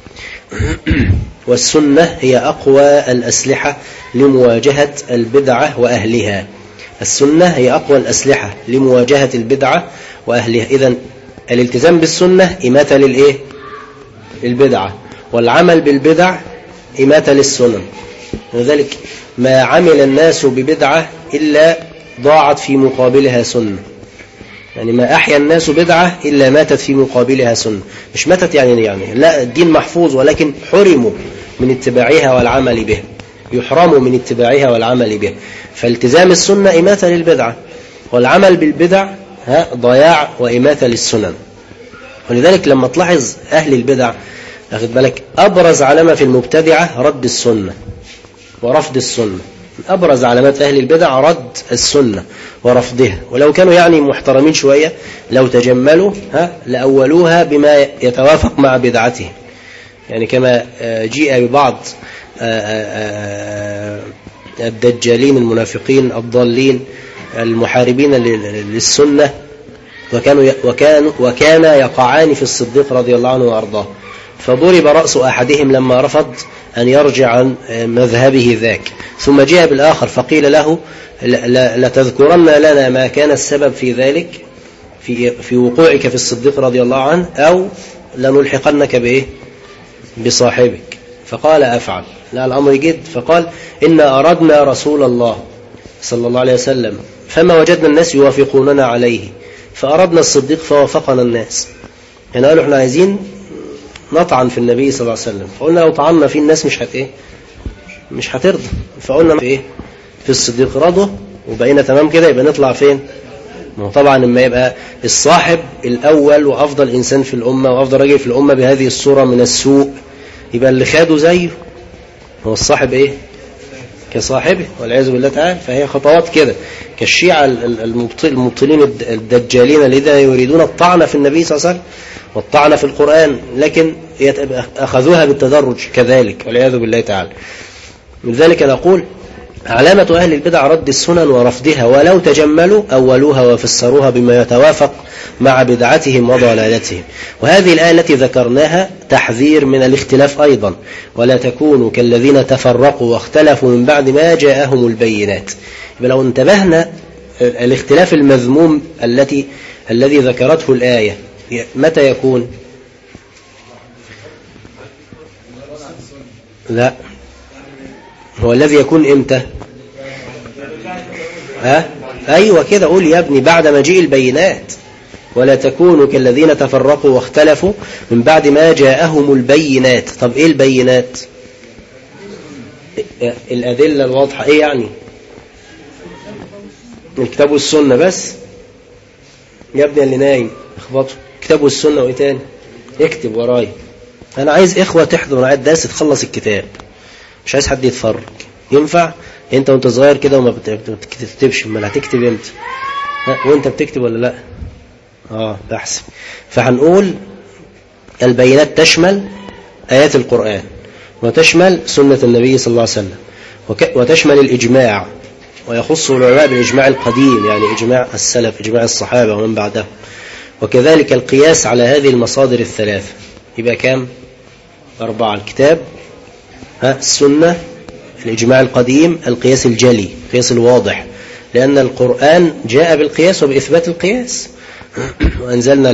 والسنة هي أقوى الأسلحة لمواجهة البدعة وأهلها. السنة هي أقوى الأسلحة لمواجهة البدعة وأهلها. إذن الالتزام بالسنة إماتة للبدعة، والعمل بالبدع إماتة للسنن. ولذلك ما عمل الناس ببدعة إلا ضاعت في مقابلها سنة. يعني ما أحيا الناس بدعة إلا ماتت في مقابلها سنة. مش ماتت يعني لا، الدين محفوظ، ولكن حرموا من اتباعها والعمل به، يحرموا من اتباعها والعمل به. فالتزام السنة إماتة للبدعة، والعمل بالبدع ضياع وإماتة للسنن. ولذلك لما تلاحظ أهل البدع، أخذ بالك، أبرز علامة في المبتدعة رد السنة ورفض السنة. أبرز علامات أهل البدع رد السنة ورفضها. ولو كانوا محترمين شوية، لو تجملوا لأولوها بما يتوافق مع بدعته. يعني كما جيء ببعض الدجالين المنافقين الضالين المحاربين للسنة، وكان يقعان في الصديق رضي الله عنه وأرضاه، فضرب رأس أحدهم لما رفض أن يرجع عن مذهبه ذاك، ثم جاء بالآخر فقيل له لتذكرن لنا ما كان السبب في ذلك في وقوعك في الصديق رضي الله عنه، أو لنلحقنك بإيه بصاحبك. فقال أفعل. لا الأمر جد. فقال إن أردنا رسول الله صلى الله عليه وسلم فما وجدنا الناس يوافقوننا عليه، فأردنا الصديق فوافقنا الناس. يعني قالوا احنا عايزين نطعن في النبي صلى الله عليه وسلم، فقلنا لو طعنا في الناس مش هترضى، فقلنا في في الصديق رضوا وبقينا تمام كده، يبقى نطلع فين؟ طبعا لما يبقى الصاحب الأول وأفضل إنسان في الأمة وأفضل رجل في الأمة بهذه الصورة من السوء، يبقى اللي خاده زيه هو الصاحب كصاحبه والعياذ بالله تعالى. فهي خطوات كده كالشيعة المبطلين الدجالين الذين يريدون الطعن في النبي صلى الله عليه وسلم والطعن في القرآن، لكن أخذوها بالتدرج كذلك والعياذ بالله تعالى. من ذلك نقول علامة أهل البدع رد السنن ورفضها، ولو تجملوا أولوها وفسروها بما يتوافق مع بدعتهم وضلالتهم. وهذه الآية التي ذكرناها تحذير من الاختلاف أيضا، ولا تكونوا كالذين تفرقوا واختلفوا من بعد ما جاءهم البينات. لو انتبهنا الاختلاف المذموم الذي ذكرته الآية متى يكون؟ لا، هو الذي يكون امتى؟ أيوة كده، قول يا ابني بعد مجيء البينات. ولا تكونوا كالذين تفرقوا واختلفوا من بعد ما جاءهم البينات. طب ايه البينات؟ الأدلة الواضحة. ايه يعني؟ الكتاب والسنة بس يا ابني، اللي نايم اخبطه. الكتاب والسنة وايه تاني؟ اكتب وراي. انا عايز اخوة تحضر معايا الدرس تخلص الكتاب، مش عايز حد يتفرج. ينفع انت وانت صغير كده وما بتكتبش، امال هتكتب امتى؟ وانت بتكتب ولا لا؟ بحسب. فهنقول البينات تشمل آيات القرآن، وتشمل سنة النبي صلى الله عليه وسلم، وتشمل الإجماع، ويخص العلماء بالإجماع القديم، يعني إجماع السلف، إجماع الصحابة ومن بعدهم. وكذلك القياس على هذه المصادر الثلاثة. يبقى كام؟ 4: الكتاب، السنة، الإجماع القديم، القياس الجلي، القياس الواضح، لأن القرآن جاء بالقياس وبإثبات القياس. وأنزلنا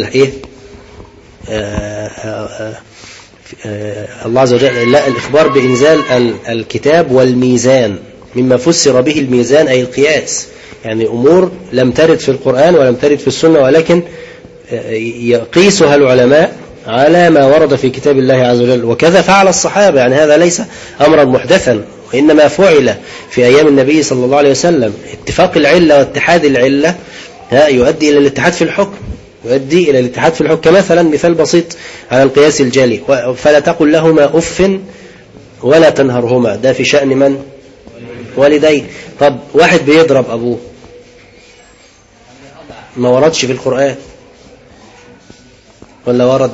الله عز وجل لا الإخبار بإنزال الكتاب والميزان، مما فسر به الميزان أي القياس، يعني أمور لم ترد في القرآن ولم ترد في السنة، ولكن يقيسها العلماء على ما ورد في كتاب الله عز وجل. وكذا فعل الصحابة، يعني هذا ليس أمرا محدثا، وإنما فعل في أيام النبي صلى الله عليه وسلم. اتفاق العلة واتحاد العلة يؤدي إلى الاتحاد في الحكم، يؤدي إلى الاتحاد في الحكم. مثلا مثال بسيط على القياس الجلي: فلا تقل لهما أف ولا تنهرهما. ده في شأن من؟ والديه. طب واحد بيضرب أبوه، ما وردش في القرآن ولا ورد؟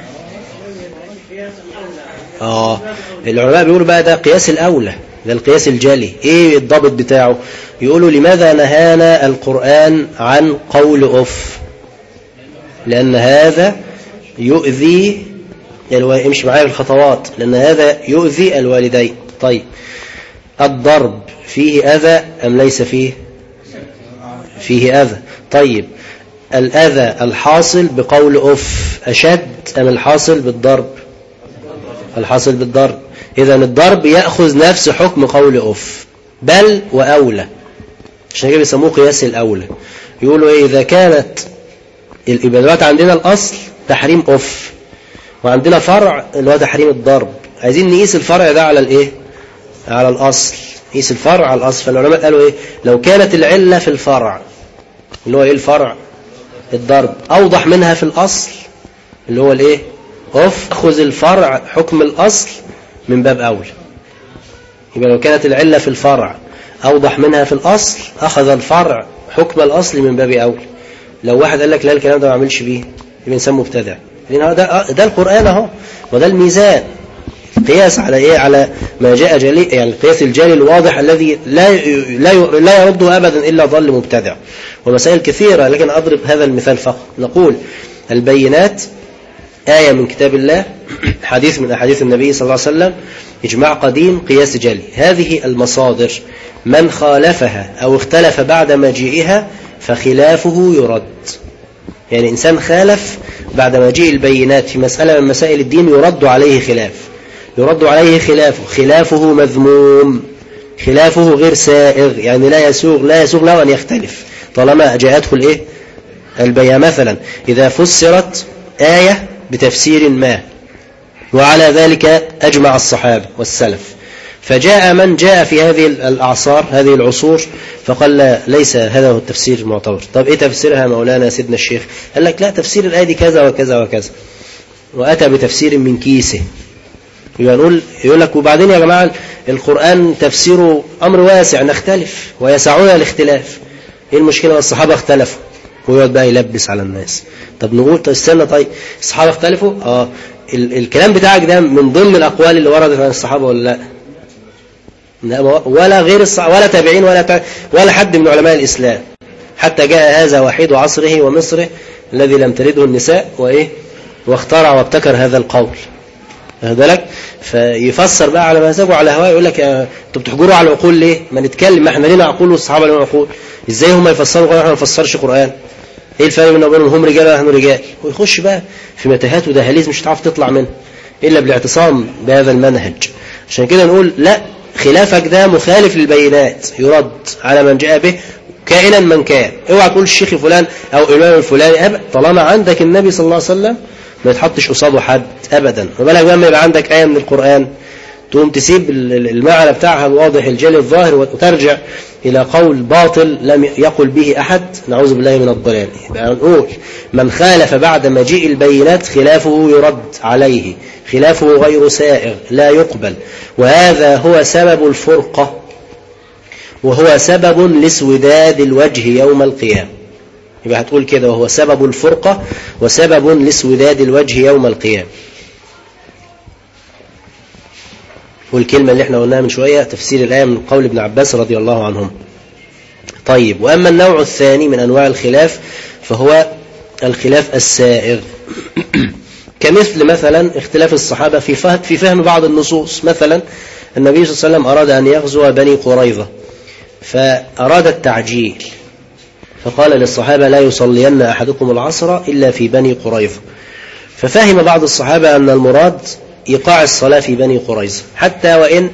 العلماء بيقولوا بقى ده قياس الأولى، ده القياس الجلي. ايه الضابط بتاعه؟ يقولوا لماذا نهانا القرآن عن قول أف؟ لأن هذا يؤذي امشي معايا بالخطوات، لأن هذا يؤذي الوالدين. طيب الضرب فيه أذى أم ليس فيه؟ فيه أذى. طيب الأذى الحاصل بقول أف أشد أم الحاصل بالضرب؟ الحاصل بالضرب. إذن الضرب يأخذ نفس حكم قول أف، بل وأولى. عشان كده بيسموه قياس الأولى. يقولوا إيه؟ إذا كانت الإبادات عندنا الأصل تحريم أف، وعندنا فرع اللي هو تحريم الضرب، عايزين نقيس الفرع ده على الإيه؟ على الأصل. نقيس الفرع على الأصل. فالعلماء قالوا إيه؟ لو كانت العلة في الفرع اللي هو إيه الفرع؟ الضرب، أوضح منها في الأصل اللي هو الإيه؟ أف، أخذ الفرع حكم الأصل من باب أولى. يبقى لو كانت العلة في الفرع أوضح منها في الأصل، أخذ الفرع حكم الأصل من باب أولى. لو واحد قال لك لا الكلام ده ما عملش بيه، يبقى إنسان مبتدع. لأن ده القرآن أهو، وده الميزان. قياس على إيه؟ على ما جاء جلي، يعني القياس الجلي الواضح الذي لا يرده أبدا إلا ضل مبتدع. ومسائل كثيرة، لكن أضرب هذا المثال فقط. نقول البينات آية من كتاب الله، حديث من أحاديث النبي صلى الله عليه وسلم، إجماع قديم، قياس جلي. هذه المصادر من خالفها أو اختلف بعد مجيئها فخلافه يرد. يعني إنسان خالف بعد مجيء البينات في مسألة من مسائل الدين يرد عليه خلافه مذموم، خلافه غير سائغ، يعني لا يسوغ له أن يختلف طالما جاءته الإيه؟ البيان. مثلا إذا فسرت آية بتفسير ما وعلى ذلك أجمع الصحابة والسلف، فجاء من جاء في هذه الأعصار هذه العصور فقال لا، ليس هذا هو التفسير المعتبر. طب إيه تفسيرها مولانا سيدنا الشيخ؟ قال لك لا، تفسير الآية دي كذا وكذا وكذا، وأتى بتفسير من كيسه. يقول لك وبعدين يا جماعة القرآن تفسيره أمر واسع، نختلف ويسعنا الاختلاف، إيه المشكلة؟ والصحابة اختلفوا، ويقعد بقى يلبس على الناس. طب نقول طب استنى، طيب الصحابة اختلفوا؟ الكلام بتاعك ده من ضمن الأقوال اللي وردت عن الصحابة ولا لا؟ ولا غير ولا تابعين ولا حد من علماء الإسلام، حتى جاء هذا وحيد عصره ومصره الذي لم ترده النساء واخترع وابتكر هذا القول. هذا لك فيفسر بقى على مزاجه وعلى هواه، يقول لك انتوا بتحجروا على العقول ليه؟ ما نتكلم، ما احنا لينا عقول والصحابه لهم عقول، ازاي هم يفسروا قرآن احنا ما نفسرش قرآن؟ ايه الفرق بيننا وبينهم؟ هم رجال ونحن رجال، ويخش بقى في متاهات ودهاليز مش هتعرف تطلع منها الا بالاعتصام بهذا المنهج. عشان كده نقول لا، خلافك ده مخالف للبينات، يرد على من جاء به كائنا من كان. اوعى تقول الشيخ فلان او الامام الفلاني، طالما عندك النبي صلى الله عليه وسلم ما يتحطش قصاده حد ابدا. وبالك لما يبقى عندك آية من القرآن تقوم تسيب المعنى بتاعها الواضح الجلي الظاهر وترجع إلى قول باطل لم يقل به أحد، نعوذ بالله من الضلال. يبقى نقول من خالف بعد مجيء البينات خلافه يرد عليه، خلافه غير سائغ لا يقبل، وهذا هو سبب الفرقة، وهو سبب لاسوداد الوجه يوم القيامة. يبقى هتقول كده، وهو سبب الفرقة وسبب لاسوداد الوجه يوم القيامة. والكلمة اللي احنا قلناها من شوية تفسير الآية من قول ابن عباس رضي الله عنهم. طيب، وأما النوع الثاني من أنواع الخلاف فهو الخلاف السائغ كمثل مثلا اختلاف الصحابة في فهم بعض النصوص. مثلا النبي صلى الله عليه وسلم أراد أن يغزو بني قريظة فأراد التعجيل، فقال للصحابة لا يصلين أحدكم العصر إلا في بني قريظة، ففهم بعض الصحابة أن المراد إيقاع الصلاة في بني قريظة، حتى وإن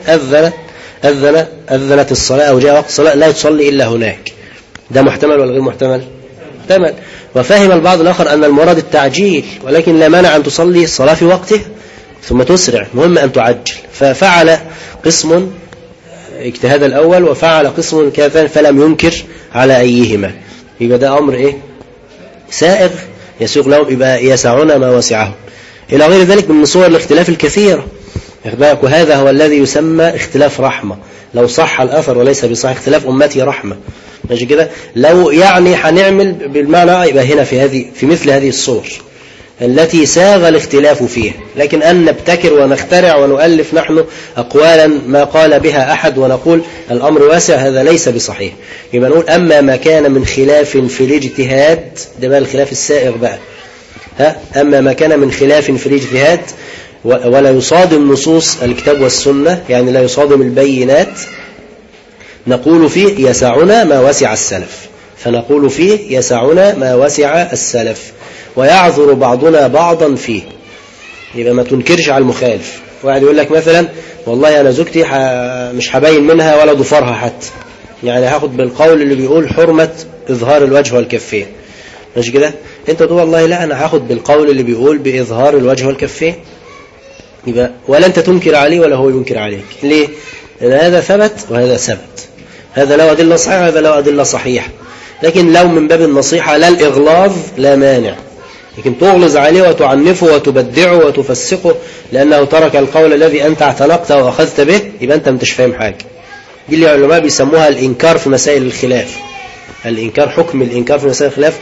أذنت الصلاة أو جاء وقت الصلاة لا تصلي إلا هناك. ده محتمل ولا غير محتمل؟ محتمل. وفهم البعض الآخر أن المراد التعجيل، ولكن لا مانع أن تصلي الصلاة في وقته ثم تسرع، مهم أن تعجل. ففعل قسم اجتهاد الأول وفعل قسم كذا فلم ينكر على أيهما. يبقى ده أمر سائغ يسوق لهم، يبقى يسعون ما وسعهم، إلى غير ذلك من صور الاختلاف الكثيرة. وهذا هو الذي يسمى اختلاف رحمة، لو صح الأثر وليس بصح. اختلاف أمتي رحمة، ماشي كده. لو يعني هنعمل بالمعنى يبقى هنا في مثل هذه الصور التي ساغ الاختلاف فيها. لكن أن نبتكر ونخترع ونؤلف نحن أقوالا ما قال بها أحد ونقول الأمر واسع، هذا ليس بصحيح. يبقى نقول أما ما كان من خلاف في الاجتهاد، ده بقى الخلاف السائغ بقى. أما ما كان من خلاف في الاجتهاد ولا يصادم نصوص الكتاب والسنة، يعني لا يصادم البينات، نقول فيه يسعنا ما وسع السلف، فنقول فيه يسعنا ما وسع السلف، ويعذر بعضنا بعضا فيه. يبقى ما تنكرش على المخالف. واحد يقول لك مثلا والله أنا زوجتي مش هبين منها ولا ضفرها حتى، يعني هاخد بالقول اللي بيقول حرمة إظهار الوجه والكفين، ماشي كده. انت تقول والله لا، أنا هاخد بالقول اللي بيقول بإظهار الوجه والكفين. يبقى ولا أنت تنكر عليه ولا هو ينكر عليك. ليه؟ لأن هذا ثبت وهذا ثبت، هذا له أدلة صحيحة وهذا له أدلة صحيحة. لكن لو من باب النصيحة لا الإغلاظ لا مانع، لكن تغلظ عليه وتعنفه وتبدعه وتفسقه لأنه ترك القول الذي أنت اعتنقته وأخذت به، يبقى أنت مش فاهم حاجة. دي اللي العلماء بيسموها الإنكار في مسائل الخلاف. الإنكار، حكم الإنكار في مسائل الخلاف،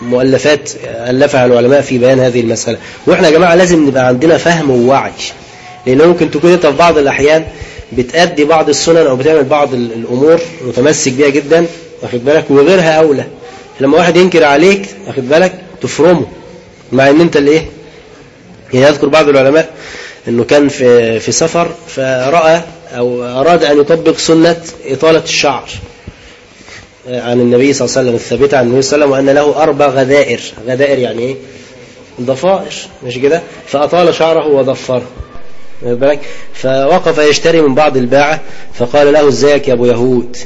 مؤلفات ألفها العلماء في بيان هذه المسألة. وإحنا يا جماعة لازم نبقى عندنا فهم ووعي. لأنه ممكن تكون أنت في بعض الأحيان بتأدي بعض السنن أو بتعمل بعض الأمور متمسك بيها جدا، واخد بالك، وغيرها أولى. لما واحد ينكر عليك، واخد بالك، تفرمه، مع أن أنت اللي إيه. يعني يذكر بعض العلماء أنه كان في سفر فرأى أو أراد أن يطبق سنة إطالة الشعر عن النبي صلى الله عليه وسلم الثابتة عن النبي صلى الله عليه وسلم، وأن له 4 غدائر. غدائر يعني إيه؟ ضفائر، مش كده؟ فأطال شعره وضفره، بالك. فوقف يشتري من بعض الباعة فقال له ازيك يا أبو يهود.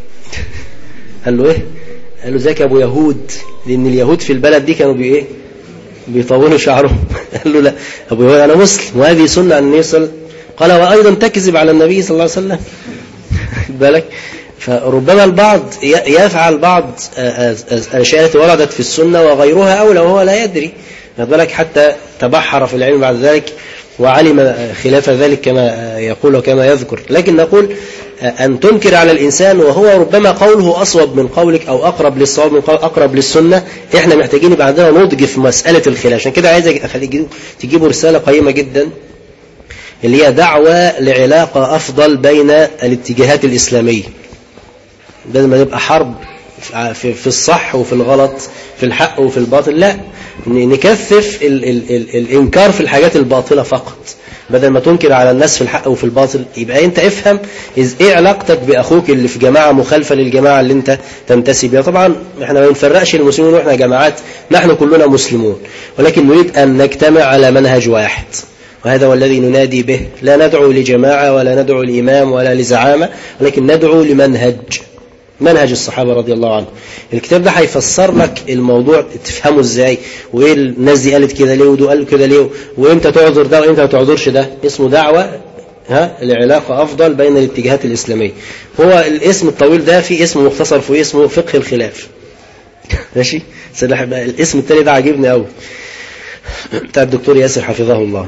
قال له إيه؟ قال له ازيك يا أبو يهود، لأن اليهود في البلد دي كانوا بإيه؟ بيطولوا شعرهم. قال له لا أبو يهود أنا مسلم وهذه سنة عن النبي صلى الله عليه وسلم. قال وأيضا تكذب على النبي صلى الله عليه وسلم. بالك. فربما البعض يفعل بعض الأشياء التي وردت في السنة وغيرها أولى وهو لا يدري، بالك، حتى تبحر في العلم بعد ذلك وعلم خلاف ذلك كما يقول وكما يذكر. لكن نقول أن تنكر على الإنسان وهو ربما قوله أصوب من قولك أو أقرب للصواب من قول أقرب للسنة، إحنا محتاجين يبقى عندنا نضج في مسألة الخلاف. عشان كده عايز تجيبوا رسالة قيمة جدا اللي هي دعوة لعلاقة أفضل بين الاتجاهات الإسلامية، بدل ما يبقى حرب في الصح وفي الغلط، في الحق وفي الباطل. لا، نكثف الإنكار في الحاجات الباطلة فقط، بدل ما تنكر على الناس في الحق وفي الباطل. يبقى أنت افهم إيه علاقتك بأخوك اللي في جماعة مخالفة للجماعة اللي أنت تنتسب بها. طبعا احنا ما بنفرقش المسلمين واحنا جماعات، نحن كلنا مسلمون، ولكن نريد أن نجتمع على منهج واحد، وهذا هو الذي ننادي به. لا ندعو لجماعة ولا ندعو لإمام ولا لزعامة، ولكن ندعو لمنهج، منهج الصحابة رضي الله عنهم. الكتاب ده هيفسر لك الموضوع تفهمه ازاي، وايه الناس دي قالت كده ليه ودول قالوا كده ليه، وامتى تعذر ده وامتى ما تعذرش ده. اسمه دعوة لعلاقة أفضل بين الاتجاهات الإسلامية. هو الاسم الطويل ده في اسم مختصر فيه اسمه فقه الخلاف. ماشي. الاسم التاني ده عجبني قوي، بتاع الدكتور ياسر حفظه الله.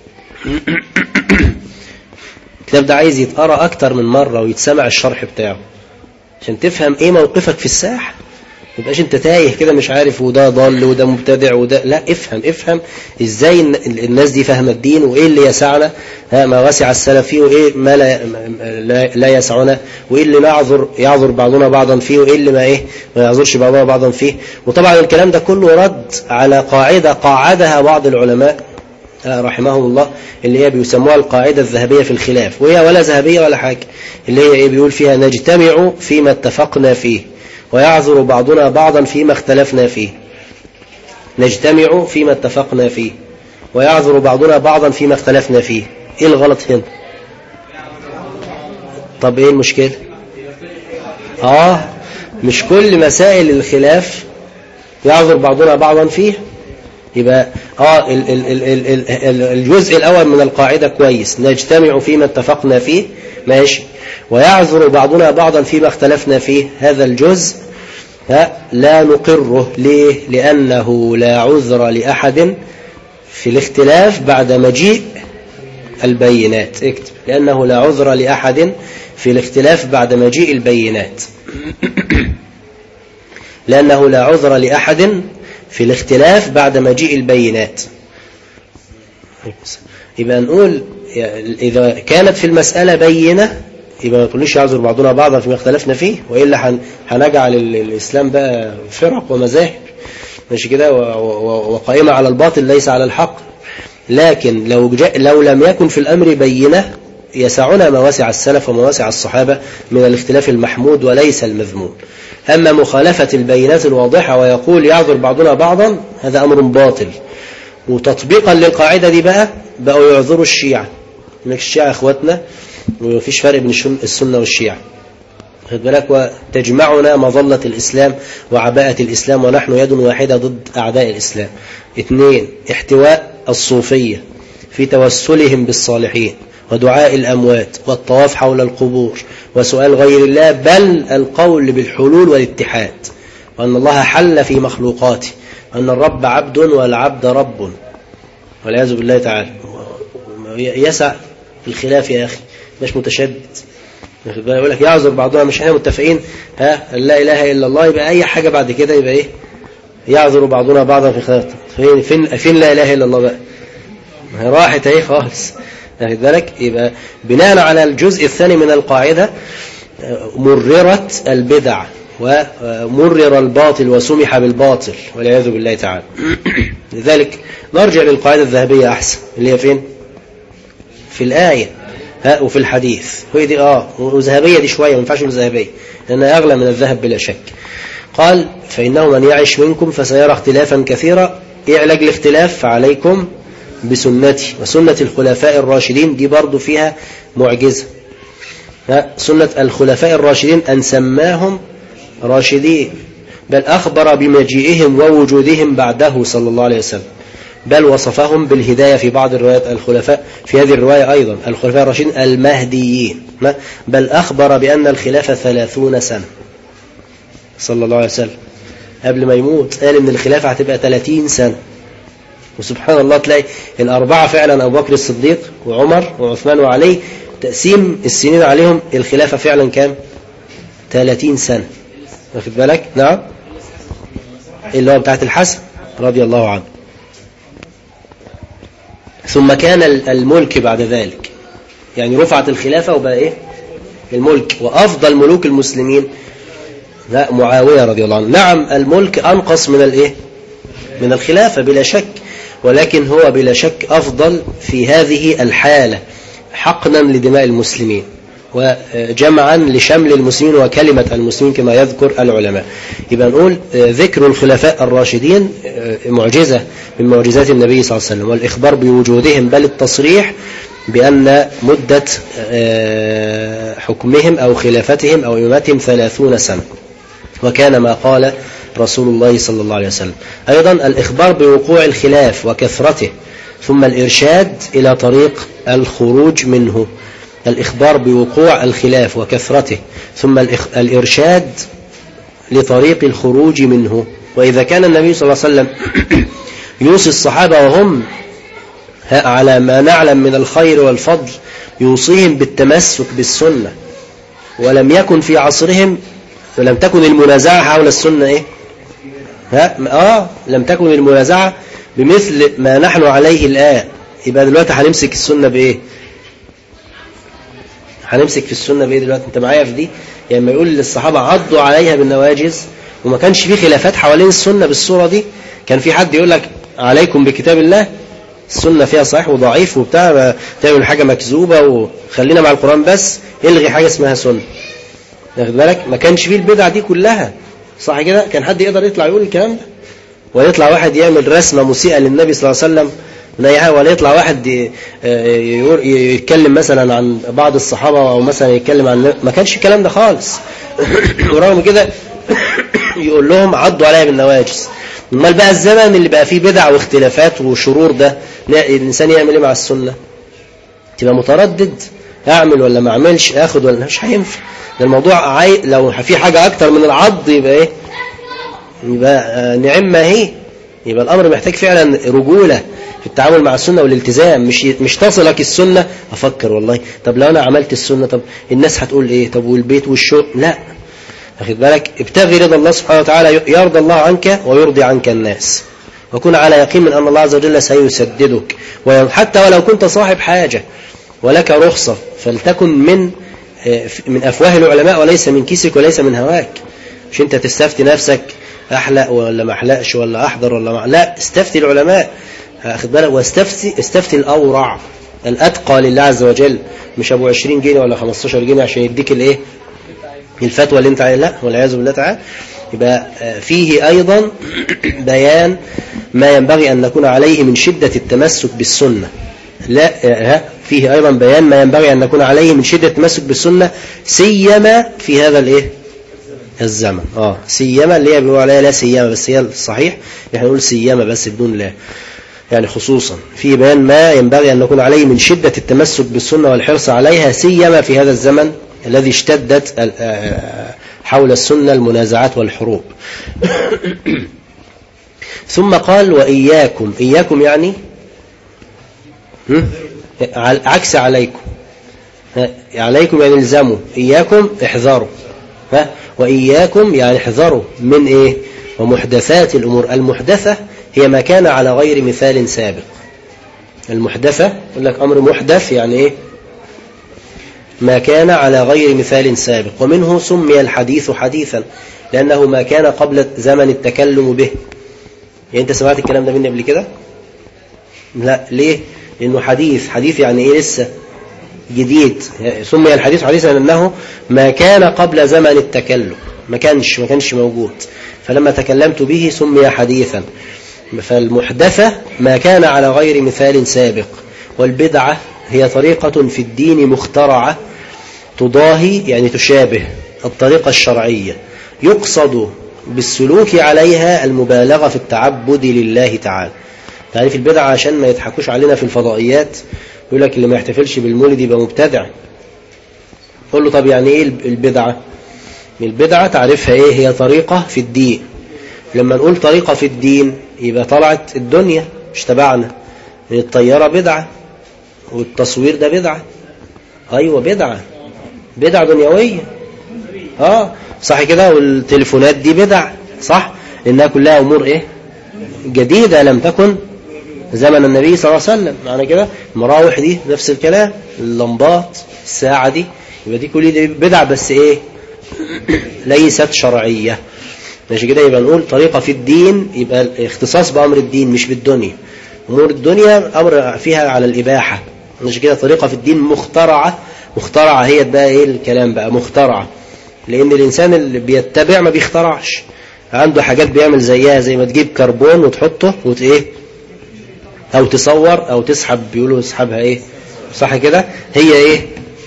الكتاب ده عايز يتقرأ أكتر من مرة ويتسمع الشرح بتاعه عشان تفهم ايه موقفك في الساحة. ما يبقاش انت تايه كده مش عارف وده ضال وده مبتدع وده لا. افهم ازاي الناس دي فاهمه الدين، وايه اللي يسعنا ما وسع السلف فيه، وايه ما لا يسعنا، وايه اللي يعذر بعضنا بعضا فيه، وايه اللي ما يعذرش بعضنا بعضا فيه. وطبعا الكلام ده كله رد على قاعدة قاعدها بعض العلماء رحمهم الله، اللي هي بيسموها القاعدة الذهبية في الخلاف، وهي ولا ذهبية ولا حاجة، اللي هي ايه؟ بيقول فيها نجتمع فيما اتفقنا فيه ويعذر بعضنا بعضا فيما اختلفنا فيه. نجتمع فيما اتفقنا فيه ويعذر بعضنا بعضا فيما اختلفنا فيه. ايه الغلط هنا؟ طب ايه المشكلة؟ مش كل مسائل الخلاف يعذر بعضنا بعضا فيه. يبقى الجزء الأول من القاعدة كويس، نجتمع فيما اتفقنا فيه، ماشي، ويعذر بعضنا بعضا فيما اختلفنا فيه. هذا الجزء لا نقره. ليه؟ لأنه لا عذر لأحد في الاختلاف بعد مجيء البينات. اكتب: لأنه لا عذر لأحد في الاختلاف بعد مجيء البينات. لأنه لا عذر لأحد في الاختلاف بعد مجيء البينات. يبقى نقول إذا كانت في المسألة بينة يبقى ما تقوليش يعذر بعضنا بعضا فيما اختلفنا فيه، وإلا هنجعل الإسلام بقى فرق ومذاهب، ماشي كده، وقائمة على الباطل ليس على الحق. لكن لو لم يكن في الأمر بينة يسعنا ما وسع السلف وما وسع الصحابة من الاختلاف المحمود وليس المذموم. أما مخالفة البينات الواضحة ويقول يعذر بعضنا بعضا، هذا أمر باطل. وتطبيقا للقاعدة دي بقوا يعذروا الشيعة، إنك الشيعة إخواتنا ومفيش فرق بين السنة والشيعة، خد بالك، وتجمعنا مظلة الإسلام وعباءة الإسلام ونحن يد واحدة ضد أعداء الإسلام. 2. احتواء الصوفية في توسلهم بالصالحين ودعاء الأموات والطواف حول القبور وسؤال غير الله، بل القول بالحلول والاتحاد، وأن الله حل في مخلوقاته، وأن الرب عبد والعبد رب، والعياذ بالله تعالى. يسع الخلاف يا أخي، مش متشدد. يقول لك يعذر بعضنا، مش احنا متفقين لا إله إلا الله، يبقى أي حاجة بعد كده يبقى إيه؟ يعذر بعضنا بعضا في خلاف. فين لا إله إلا الله بقى؟ راحت اهي خالص. ذلك يبقى بناء على الجزء الثاني من القاعدة مررت البدع ومرر الباطل وسمح بالباطل والعياذ بالله تعالى. لذلك نرجع للقاعدة الذهبية أحسن، اللي هي فين؟ في الآية وفي الحديث. وهي دي وذهبية دي شوية، ما ينفعش الذهبية لأنها أغلى من الذهب بلا شك. قال فإنه من يعش منكم فسيرى اختلافا كثيرا. إيه علاج الاختلاف؟ فعليكم بسنتي وسنة الخلفاء الراشدين. دي برضو فيها معجزة. سنة الخلفاء الراشدين أن سماهم راشدين، بل أخبر بمجيئهم ووجودهم بعده صلى الله عليه وسلم، بل وصفهم بالهداية في بعض الروايات. الخلفاء في هذه الرواية أيضا الخلفاء الراشدين المهديين، بل أخبر بأن الخلافة 30 سنة صلى الله عليه وسلم. قبل ما يموت قال إن الخلافة هتبقى 30 سنة. وسبحان الله تلاقي الأربعة فعلا، أبو بكر الصديق وعمر وعثمان وعلي، تقسيم السنين عليهم الخلافة فعلا كام؟ 30 سنة. واخد بالك؟ نعم، اللي هو بتاعت الحسن رضي الله عنه. ثم كان الملك بعد ذلك، يعني رفعت الخلافة وبقى إيه؟ الملك. وأفضل ملوك المسلمين لا معاوية رضي الله عنه. نعم الملك أنقص من الإيه؟ من الخلافة بلا شك، ولكن هو بلا شك أفضل في هذه الحالة حقنا لدماء المسلمين وجمعا لشمل المسلمين وكلمة المسلمين كما يذكر العلماء. يبقى نقول ذكر الخلفاء الراشدين معجزة من معجزات النبي صلى الله عليه وسلم، والإخبار بوجودهم، بل التصريح بأن مدة حكمهم أو خلافتهم أو إمامتهم 30 سنة، وكان ما قال رسول الله صلى الله عليه وسلم. أيضا الإخبار بوقوع الخلاف وكثرته، ثم الإرشاد إلى طريق الخروج منه. الإخبار بوقوع الخلاف وكثرته، ثم الإرشاد لطريق الخروج منه. وإذا كان النبي صلى الله عليه وسلم يوصي الصحابة وهم على ما نعلم من الخير والفضل، يوصيهم بالتمسك بالسنة، ولم يكن في عصرهم ولم تكن المنازعة حول السنة إيه؟ لم تكن المنازعة بمثل ما نحن عليه الآن. يبقى دلوقتي هنمسك السنة بإيه؟ هنمسك في السنة بإيه دلوقتي؟ أنت معايا في دي؟ يعني ما يقول للصحابة عضوا عليها بالنواجز، وما كانش فيه خلافات حوالين السنة بالصورة دي. كان في حد يقول لك عليكم بكتاب الله، السنة فيها صحيح وضعيف وبتاع، تعمل حاجة مكذوبة وخلينا مع القرآن بس، الغي حاجة اسمها سنة. واخد بالك؟ ما كانش فيه البدع دي كلها، صح كده؟ كان حد يقدر يطلع يقول الكلام ده؟ ويطلع واحد يعمل رسمة مسيئة للنبي صلى الله عليه وسلم، ولا يطلع واحد يتكلم مثلا عن بعض الصحابة، أو مثلا يتكلم عن، ما كانش الكلام ده خالص. ورغم كده يقول لهم عضوا عليها بالنواجس. امال بقى الزمن اللي بقى فيه بدع واختلافات وشرور ده، الإنسان يعمل ايه مع السنة؟ تبقى متردد، أعمل ولا ما أعملش، أخذ ولا مش هينفع. الموضوع لو في حاجة أكتر من العض يبقى إيه؟ يبقى نعمة هي. يبقى الأمر محتاج فعلا رجولة في التعامل مع السنة والالتزام. مش تصلك السنة أفكر والله طب لو أنا عملت السنة طب الناس هتقول إيه؟ طب والبيت والشغل؟ لا، أخذ بالك، ابتغي رضا الله سبحانه وتعالى، يرضى الله عنك ويرضي عنك الناس، وكن على يقين من أن الله عز وجل سيسددك. وحتى ولو كنت صاحب حاجة ولك رخصة، فلتكن من أفواه العلماء وليس من كيسك وليس من هواك. مش أنت تستفتي نفسك أحلق ولا ما أحلقش ولا أحضر ولا ما، لا، استفتي العلماء، أخذ بالك، واستفتي الأورع الأتقى لله عز وجل، مش أبو 20 جنيه ولا 15 جنيه عشان يديك الإيه؟ الفتوى اللي أنت عليها، لا، والعياذ بالله تعالى. يبقى فيه أيضا بيان ما ينبغي أن نكون عليه من شدة التمسك بالسنة. لا، فيه أيضا بيان ما ينبغي أن نكون عليه من شدة التمسك بالسنة، سيما في هذا الإيه؟ الزمن. سيما اللي هي بيقولوا عليها لا سيما، بس هي الصحيح احنا نقول سيما بس بدون لا، يعني خصوصا في بيان ما ينبغي أن نكون عليه من شدة التمسك بالسنة والحرص عليها، سيما في هذا الزمن الذي اشتدت حول السنة المنازعات والحروب. ثم قال وإياكم. إياكم يعني عكس عليكم. عليكم يعني الزموا، إياكم احذروا. وإياكم يعني احذروا من إيه؟ ومحدثات الأمور. المحدثة هي ما كان على غير مثال سابق. المحدثة يقول لك أمر محدث يعني إيه؟ ما كان على غير مثال سابق، ومنه سمي الحديث حديثا لأنه ما كان قبل زمن التكلم به. يعني أنت سمعت الكلام ده مني قبل كده؟ لا. ليه؟ لأنه حديث يعني إيه؟ لسه جديد. سمي الحديث حديثا لأنه ما كان قبل زمن التكلم، ما كانش موجود، فلما تكلمت به سمي حديثا. فالمحدثة ما كان على غير مثال سابق، والبدعة هي طريقة في الدين مخترعة تضاهي يعني تشابه الطريقة الشرعية، يقصد بالسلوك عليها المبالغة في التعبد لله تعالى. تعرف البدعة عشان ما يضحكوش علينا في الفضائيات يقول لك اللي ما يحتفلش بالمولد يبقى مبتدع. قل له طب يعني ايه البدعة؟ البدعة تعرفها ايه؟ هي طريقة في الدين. لما نقول طريقة في الدين يبقى طلعت الدنيا مش تبعنا. الطيارة بدعة، والتصوير ده بدعة. ايوه بدعة دنيوية. صح كده. والتليفونات دي بدع، صح، لانها كلها امور ايه؟ جديدة لم تكن زمن النبي صلى الله عليه وسلم. معنى كده المراوح دي نفس الكلام، اللمبات، الساعة دي، يبقى دي كل دي بدع بس ايه؟ ليست شرعية. ماشي كده. يبقى نقول طريقة في الدين يبقى الاختصاص بأمر الدين مش بالدنيا. أمور الدنيا أمر فيها على الإباحة. ماشي كده. طريقة في الدين مخترعة هي بقى ايه الكلام بقى؟ مخترعة. لأن الإنسان اللي بيتبع ما بيخترعش، عنده حاجات بيعمل زيها، زي ما تجيب كربون وتحطه ايه، أو تصور أو تسحب، بيقولوا اسحبها ايه، صح كده. هي ايه؟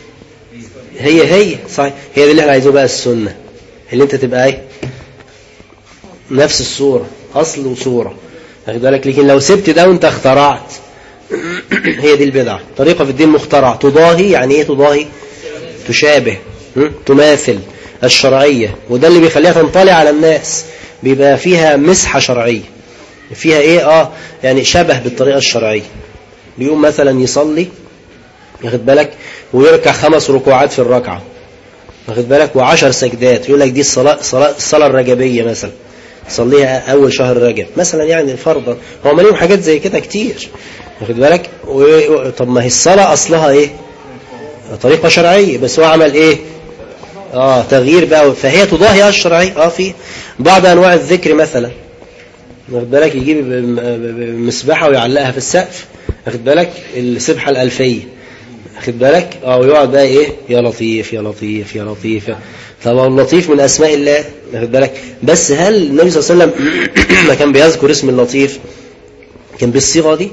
هي صح. هي دي اللي احنا عايزينه بقى، السنة اللي انت تبقى ايه؟ نفس الصورة، أصل وصورة، واخد بالك. لكن لو سبت ده وانت اخترعت هي دي البدعة. طريقة في الدين مخترع تضاهي، يعني ايه تضاهي؟ تشابه، تماثل الشرعية، وده اللي بيخليها تنطلع على الناس، بيبقى فيها مسحة شرعية، فيها ايه؟ يعني شبه بالطريقة الشرعية. بيقوم مثلا يصلي، واخد بالك، ويركع 5 ركوعات في الركعة، واخد بالك، و10 سجدات. يقول لك دي الصلاة الرجبية مثلا، صليها أول شهر رجب مثلا، يعني فرضا. هو مليهم حاجات زي كده كتير، واخد بالك. طب ما هي الصلاة أصلها إيه؟ طريقة شرعية، بس هو عمل إيه؟ تغيير بقى، فهي تضاهي الشرعية. في بعض أنواع الذكر مثلا، واخد بالك، يجيب مسبحة ويعلقها في السقف، واخد بالك، السبحة الألفية، واخد بالك، ويقعد بقى إيه؟ يا لطيف يا لطيف يا لطيف. طبعا اللطيف من أسماء الله، واخد بالك. بس هل النبي صلى الله عليه وسلم ما كان بيذكر اسم اللطيف؟ كان بالصيغة دي؟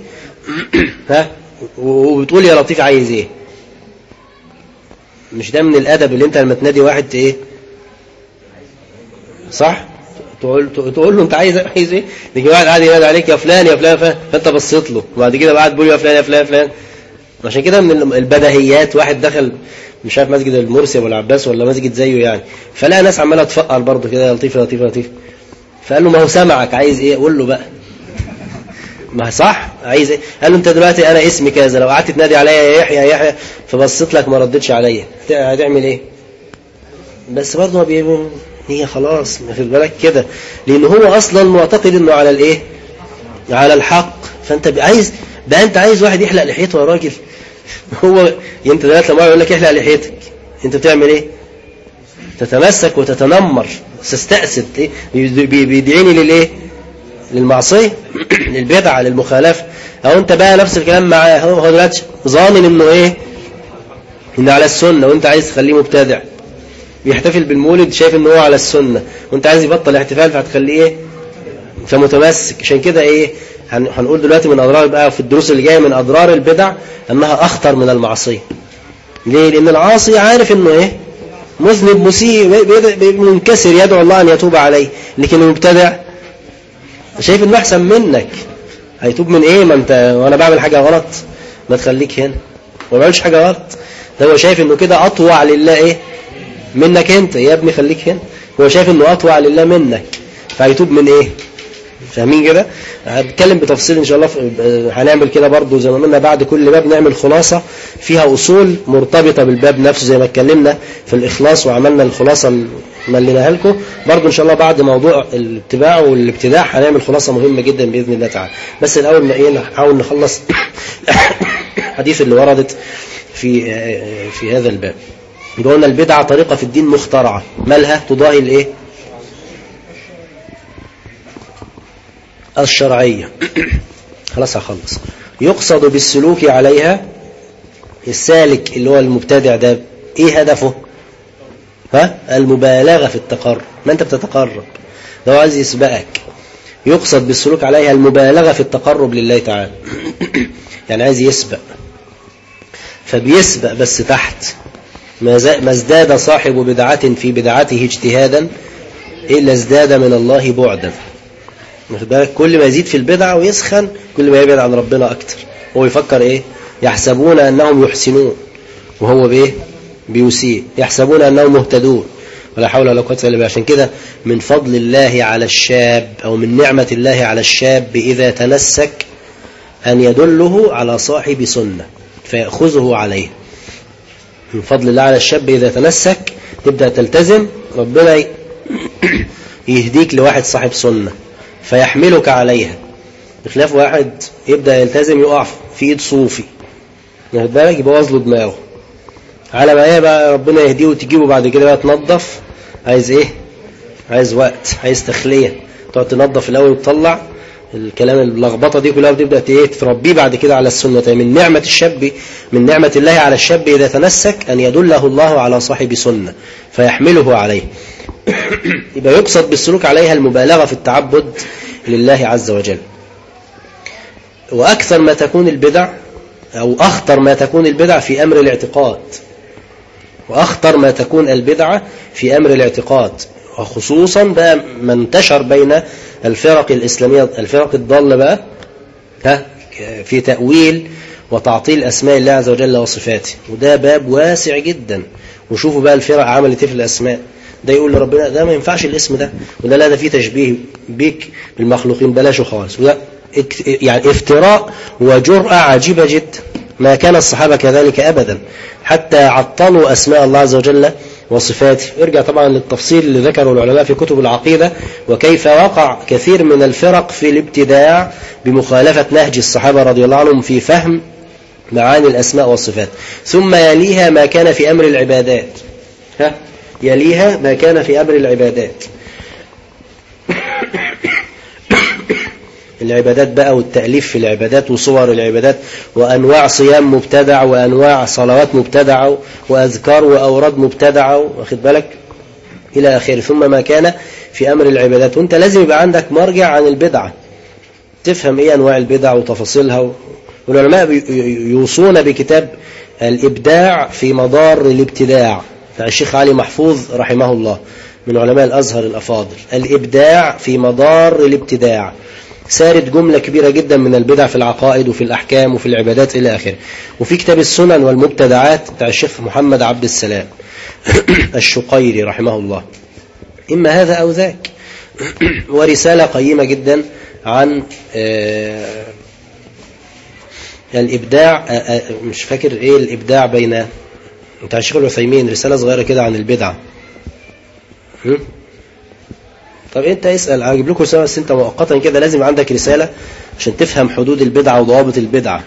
وبتقول يا لطيف عايز ايه؟ مش ده من الأدب اللي انت لما تنادي واحد ايه؟ صح؟ تقول له انت عايز ايه؟ يجي واحد قاعد ينادي عليك يا فلان يا فلان، فانت بصيت له، وبعد كده بعد بيقول يا فلان يا فلان يا فلان. عشان كده من البديهيات، واحد دخل مش عارف مسجد المرسي ولا العباس ولا مسجد زيه يعني، فلقى ناس عماله تفقر برضه كده يا لطيف يا لطيف يا لطيف، فقال له ما هو سمعك عايز ايه؟ قول له بقى. ما صح، عايز ايه؟ قال له انت دلوقتي انا اسمي كذا، لو قعدت تنادي عليا يا يحيى يا يحيى فبصيت لك ما ردتش عليا، هتعمل ايه؟ بس برضه ما بيعمل، هي خلاص واخد بالك كده، لان هو اصلا معتقد انه على الايه؟ على الحق. فانت عايز واحد يحلق لحيته يا راجل. هو انت دلوقتي لما يقول لك احلق لحيتك، انت بتعمل ايه؟ تتمسك وتتنمر، تستأسد. ايه؟ بيدعيني للايه؟ للمعصيه، للبدعه، للمخالفه. او انت بقى نفس الكلام معاه، هو دلوقتي ظانن انه ايه؟ انه على السنه، وانت عايز تخليه مبتدع. بيحتفل بالمولد شايف انه هو على السنه، وانت عايز يبطل احتفال فهتخليه ايه؟ فمتمسك. عشان كده ايه؟ هنقول دلوقتي من أضرار بقى في الدروس اللي جاية، من أضرار البدع أنها أخطر من المعصية. ليه؟ لأن العاصي عارف أنه إيه؟ مذنب مسيء منكسر، يدعو الله أن يتوب عليه. لكن المبتدع شايف أنه أحسن منك، هيتوب من إيه؟ ما أنت وأنا بعمل حاجة غلط، ما تخليك هنا، ما بعملش حاجة غلط. ده هو شايف أنه كده أطوع لله إيه؟ منك أنت يا ابني، خليك هنا. هو شايف أنه أطوع لله منك، فهيتوب من إيه؟ فاهمين كده؟ هنتكلم بتفصيل ان شاء الله. هنعمل كده برضو زي ما قلنا، بعد كل باب نعمل خلاصة فيها اصول مرتبطة بالباب نفسه، زي ما اتكلمنا في الاخلاص وعملنا الخلاصة مليناها لكم. برضو ان شاء الله بعد موضوع الاتباع والابتداع هنعمل خلاصة مهمة جدا باذن الله تعالى. بس الاول نحاول نخلص الحديث اللي وردت في هذا الباب. قلنا البدعة طريقة في الدين مخترعة، مالها؟ تضاهي الايه؟ الشرعية. خلاص هخلص. يقصد بالسلوك عليها، السالك اللي هو المبتدع ده ايه هدفه؟ المبالغة في التقرب. ما انت بتتقرب، ده عايز يسبقك. يقصد بالسلوك عليها المبالغة في التقرب لله تعالى. يعني عايز يسبق، فبيسبق بس تحت. ما ازداد صاحب بدعة في بدعته اجتهادا إلا ازداد من الله بعدا. كل ما يزيد في البدعة ويسخن كل ما يبعد عن ربنا أكتر. هو يفكر إيه؟ يحسبون أنهم يحسنون وهو بإيه؟ بيسيء. يحسبون أنهم مهتدون ولا حول ولا قوة إلا بالله. عشان كده من فضل الله على الشاب، أو من نعمة الله على الشاب إذا تنسك، أن يدله على صاحب سنة فيأخذه عليه. من فضل الله على الشاب إذا تنسك، تبدأ تلتزم، ربنا يهديك لواحد صاحب سنة فيحملك عليها، بخلاف واحد يبدأ يلتزم يقع في ايد صوفي، واخد بالك، يبوظ له دماغه. على ما ايه بقى ربنا يهديه وتجيبه بعد كده بقى تنظف. عايز ايه؟ عايز وقت، عايز تخلية، تقعد تنظف الاول وتطلع الكلام اللخبطه دي كلها، وتبدا تربيه بعد كده على السنه. من نعمه الشاب، من نعمه الله على الشاب اذا تنسك ان يدله الله على صاحب سنه فيحمله عليه. يبقى يقصد بالسلوك عليها المبالغه في التعبد لله عز وجل. واكثر ما تكون البدع، او اخطر ما تكون البدع في امر الاعتقاد. واخطر ما تكون البدعه في امر الاعتقاد، وخصوصا بقى ما انتشر بين الفرق الإسلامية، الفرق الضالة بقى في تأويل وتعطيل أسماء الله عز وجل وصفاته. وده باب واسع جدا. وشوفوا بقى الفرق عملت ايه في الأسماء. ده يقول لربنا ده ما ينفعش الاسم ده، وده لا ده فيه تشبيه بيك بالمخلوقين، بلاشه خالص. وده يعني افتراء وجرأة عجيبة جدا. ما كان الصحابة كذلك أبدا، حتى عطلوا أسماء الله عز وجل وصفاته. ارجع طبعا للتفصيل اللي ذكره العلماء في كتب العقيدة، وكيف وقع كثير من الفرق في الابتداع بمخالفة نهج الصحابة رضي الله عنهم في فهم معاني الأسماء والصفات. ثم يليها ما كان في أمر العبادات. يليها ما كان في أمر العبادات. العبادات بقى والتأليف في العبادات وصور العبادات وأنواع صيام مبتدع وأنواع صلوات مبتدعة وأذكار وأوراد مبتدعة، واخد بالك إلى آخره. ثم ما كان في أمر العبادات. وانت لازم يبقى عندك مرجع عن البدعة، تفهم إيه أنواع البدع وتفاصيلها. والعلماء يوصون بكتاب الإبداع في مدار الابتداع بتاع الشيخ علي محفوظ رحمه الله، من علماء الأزهر الأفاضل. الإبداع في مدار الابتداع، سارد جملة كبيرة جدا من البدع في العقائد وفي الأحكام وفي العبادات إلى آخره. وفي كتاب السنن والمبتدعات بتاع الشيخ محمد عبد السلام الشقيري رحمه الله، إما هذا أو ذاك. ورسالة قيمة جدا عن الإبداع، مش فاكر إيه الإبداع بين بتاع الشيخ العثيمين، رسالة صغيرة كده عن البدعة. طب انت اسأل، هجيب لكم رسالة، بس انت مؤقتا كده لازم عندك رسالة عشان تفهم حدود البدعة وضوابط البدعة.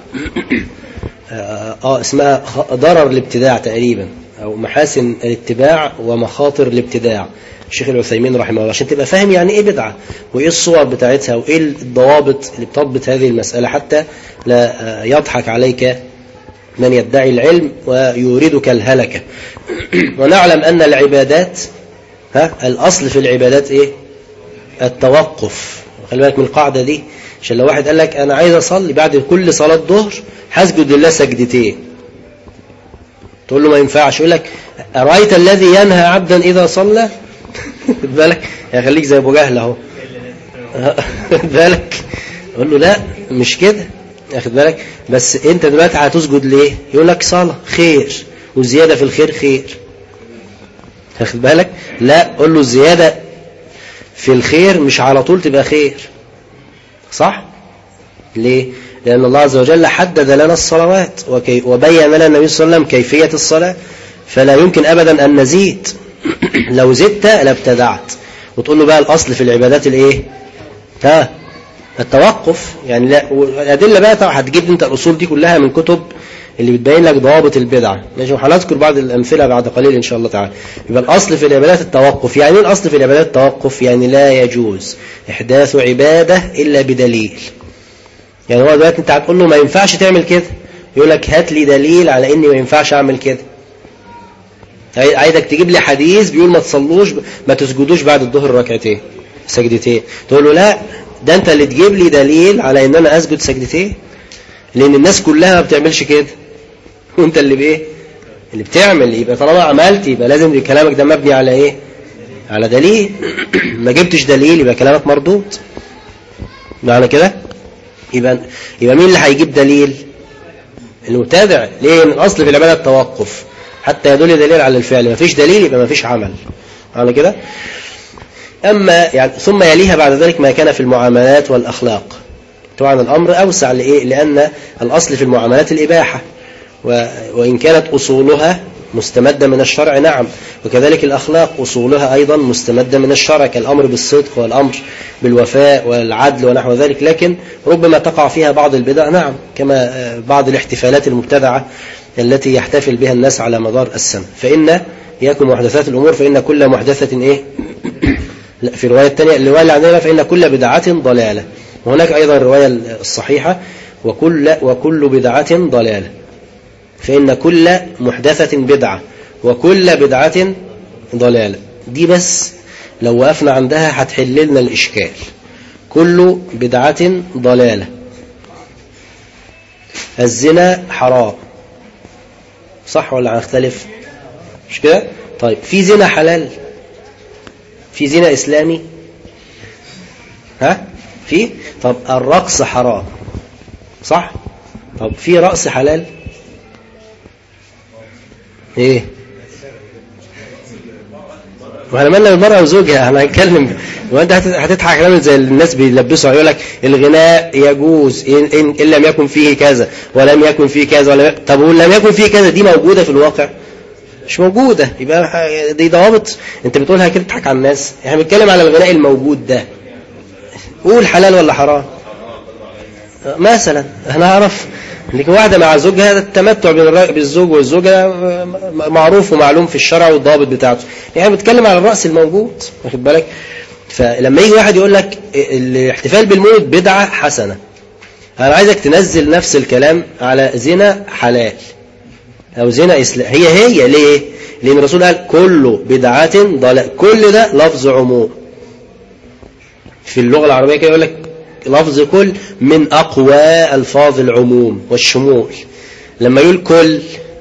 اسمها ضرر الابتداع تقريبا، او محاسن الاتباع ومخاطر الابتداع، الشيخ العثيمين رحمه الله، عشان تبقى فاهم يعني ايه بدعة وايه الصور بتاعتها وايه الضوابط اللي بتضبط هذه المسألة، حتى لا يضحك عليك من يدعي العلم ويوردك الهلكة. ونعلم أن العبادات الأصل في العبادات إيه؟ التوقف. خلي بالك من القاعدة دي، عشان لو واحد قال لك أنا عايز أصلي بعد كل صلاة ظهر هسجد لله سجدتين، تقول له ما ينفعش، يقول لك أرأيت الذي ينهى عبدا إذا صلى؟ خد بالك، خليك زي أبو جهل أهو. خد بالك، يقول له لا مش كده، خد بالك، بس أنت دلوقتي هتسجد ليه؟ يقول لك صلاة خير، وزيادة في الخير خير. خد بالك، لا قول له الزيادة في الخير مش على طول تبقى خير، صح؟ ليه؟ لأن الله عز وجل حدد لنا الصلوات وبين لنا النبي صلى الله عليه وسلم كيفية الصلاة، فلا يمكن أبدا أن نزيد. لو زدت لابتدعت. وتقول له بقى الأصل في العبادات الإيه؟ التوقف. يعني لا، الأدلة بقى طبعا هتجيب انت الأصول دي كلها من كتب اللي بتبين لك ضوابط البدعة. ماشي، وهنذكر بعض الأمثلة بعد قليل إن شاء الله تعالى. يبقى الأصل في العبادات التوقف. يعني ايه الأصل في العبادات التوقف؟ يعني لا يجوز إحداث عبادة إلا بدليل. يعني هو دلوقتي انت هتقول له ما ينفعش تعمل كده، يقول لك هات لي دليل على إني ما ينفعش أعمل كده. عايزك تجيب لي حديث بيقول ما تصلوش ما تسجدوش بعد الظهر ركعتين سجدتين. تقول له لا، ده انت اللي تجيب لي دليل على ان انا اسجد سجدتين، لان الناس كلها ما بتعملش كده وانت اللي بايه اللي بتعمل. يبقى طالما عملت يبقى لازم كلامك ده مبني على ايه؟ على دليل. ما جبتش دليل يبقى كلامك مردود. معنى كده يبقى مين اللي هيجيب دليل؟ المبتدع. ليه؟ الاصل في العباده التوقف حتى يدل دليل على الفعل. ما فيش دليل يبقى ما فيش عمل. معنى كده. أما يعني ثم يليها بعد ذلك ما كان في المعاملات والأخلاق. طبعا الأمر أوسع. لإيه؟ لأن الأصل في المعاملات الإباحة، وإن كانت أصولها مستمدة من الشرع نعم، وكذلك الأخلاق أصولها أيضا مستمدة من الشرع، كالأمر بالصدق والأمر بالوفاء والعدل ونحو ذلك، لكن ربما تقع فيها بعض البدع نعم، كما بعض الاحتفالات المبتدعة التي يحتفل بها الناس على مدار السنة. فإن يكن محدثات الأمور فإن كل محدثة إيه؟ لا، في الرواية الثانية الرواية اللي عندنا فإن كل بدعة ضلالة. وهناك أيضا الرواية الصحيحة وكل بدعة ضلالة. فإن كل محدثة بدعة وكل بدعة ضلالة. دي بس لو وقفنا عندها هتحل لنا الإشكال. كل بدعة ضلالة. الزنا حرام، صح ولا هنختلف؟ مش كده؟ طيب في زنا حلال؟ في زنا إسلامي؟ في؟ طب الرقص حرام، صح؟ طب في رقص حلال؟ ايه؟ واحنا مالنا بالمرأة وزوجها؟ احنا هنتكلم وانت هتضحك كلام زي الناس بيلبسوا يقول لك الغناء يجوز إن لم يكن فيه كذا ولم يكن فيه كذا طب ولم يكن فيه كذا دي موجودة في الواقع؟ مش موجودة. يبقى دي ضوابط انت بتقولها كده تضحك على الناس. احنا بنتكلم على الغناء الموجود ده، قول حلال ولا حرام مثلا. احنا نعرف لكن واحدة مع زوجها التمتع بالزوج والزوجة معروف ومعلوم في الشرع والضابط بتاعته. يعني بنتكلم على الرأس الموجود، واخد بالك؟ فلما يجي واحد يقول لك الاحتفال بالمولد بدعة حسنة، انا عايزك تنزل نفس الكلام على زنا حلال او زنا اسلام. هي ليه؟ لان الرسول قال كل بدعة ضلال. كل ده لفظ عموم في اللغة العربية كده، يقول لك لفظ كل من أقوى ألفاظ العموم والشمول. لما يقول كل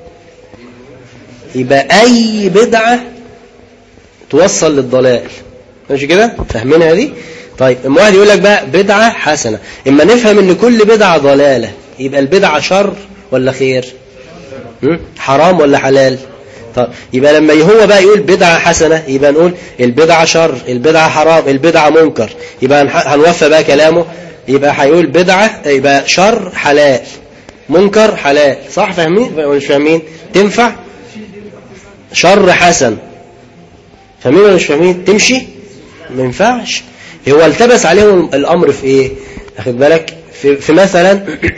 يبقى أي بدعة توصل للضلال. مش كده؟ فاهمينها دي؟ طيب اما واحد يقول لك بقى بدعة حسنة، اما نفهم ان كل بدعة ضلالة يبقى البدعة شر ولا خير؟ حرام ولا حلال؟ طيب يبقى لما هو بقى يقول بدعة حسنة يبقى نقول البدعة شر، البدعة حرام، البدعة منكر. يبقى هنوفى بقى كلامه، يبقى هيقول بدعة يبقى شر حلال، منكر حلال، صح؟ فاهمين ولا مش فاهمين؟ تنفع؟ شر حسن، فاهمين ولا مش فاهمين؟ تمشي؟ ما ينفعش. هو التبس عليهم الأمر في ايه؟ اخد بالك؟ في مثلا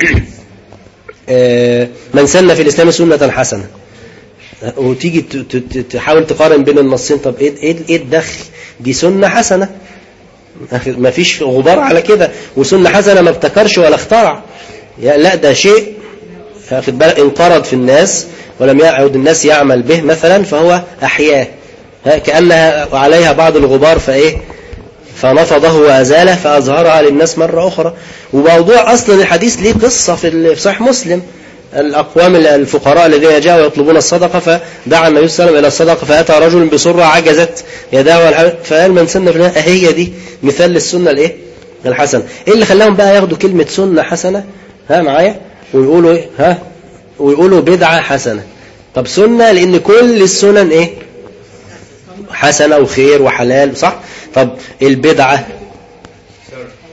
من سن في الإسلام سنة حسنة، وتيجي تحاول تقارن بين النصين. طب ايه الدخل؟ دي سنة حسنة، ما فيش غبار على كده. وسنة حسنة ما ابتكرش ولا اخترع، لا ده شيء واخد بالك انقرض في الناس ولم يعد الناس يعمل به مثلا، فهو أحياه كأنها عليها بعض الغبار فايه فنفضه وأزاله فأظهرها للناس مرة أخرى. وموضوع أصلا الحديث ليه قصة في صحيح مسلم، الأقوام الفقراء الذين جاءوا يطلبون الصدقة فدعا النبي صلى الله عليه وسلم إلى الصدقة فأتى رجل بسرة عجزت يداه فقال من سنة في هي دي مثال للسنة الايه الحسنة. ايه اللي خلاهم بقى ياخدوا كلمة سنة حسنة معايا ويقولوا ايه ويقولوا بدعة حسنة؟ طب سنة لأن كل السنن ايه حسنة وخير وحلال، صح؟ طب البدعة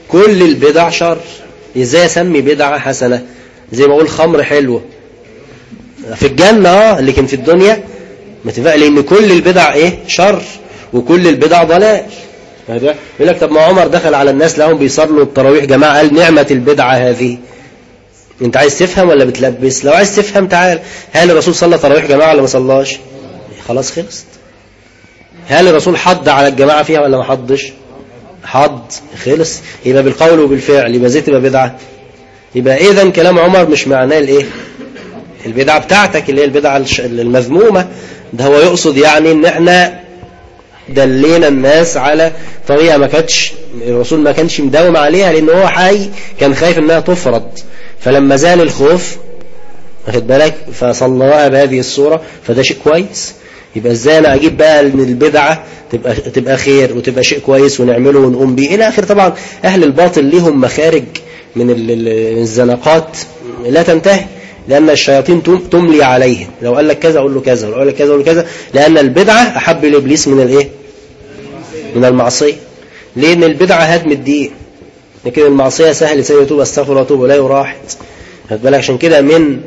كل البدع شر. ازاي اسمي بدعة حسنة؟ زي ما اقول خمر حلوة في الجنة لكن في الدنيا ما تبقى، لان كل البدع ايه؟ شر، وكل البدع ضلال. يقول لك طب ما عمر دخل على الناس لهم بيصلوا التراويح جماعة قال نعمة البدعة هذه. انت عايز تفهم ولا بتلبس؟ لو عايز تفهم تعال، هل الرسول صلى تراويح جماعة ولا ما صلاش؟ خلاص خلصت. هل الرسول حض على الجماعة فيها ولا ما حضش؟ حض، خلص. يبقى بالقول وبالفعل، يبقى زي تبقى بدعة. يبقى اذا كلام عمر مش معناه الايه؟ البدعة بتاعتك اللي هي البدعة المذمومة. ده هو يقصد يعني ان احنا دلينا الناس على طريقة ما كانتش الرسول ما كانش مداوم عليها، لان هو حي كان خايف انها تفرض، فلما زال الخوف واخد بالك فصلوها بهذه الصورة، فده شيء كويس. يبقى ازاي انا اجيب بقى ان البدعة تبقى خير وتبقى شيء كويس ونعمله ونقوم بيه الى اخر. طبعا اهل الباطل لهم مخارج من الزنقات لا تنتهي، لأن الشياطين تملي عليه. لو قال لك كذا أقول له كذا، ولو قال لك كذا أقول له كذا، لأن البدعة أحب لإبليس من الإيه؟ من المعصية. لأن البدعة هدم الدين، لكن المعصية سهل يتوب استغفر واتوب إليه وراحت. خد بالك عشان كده من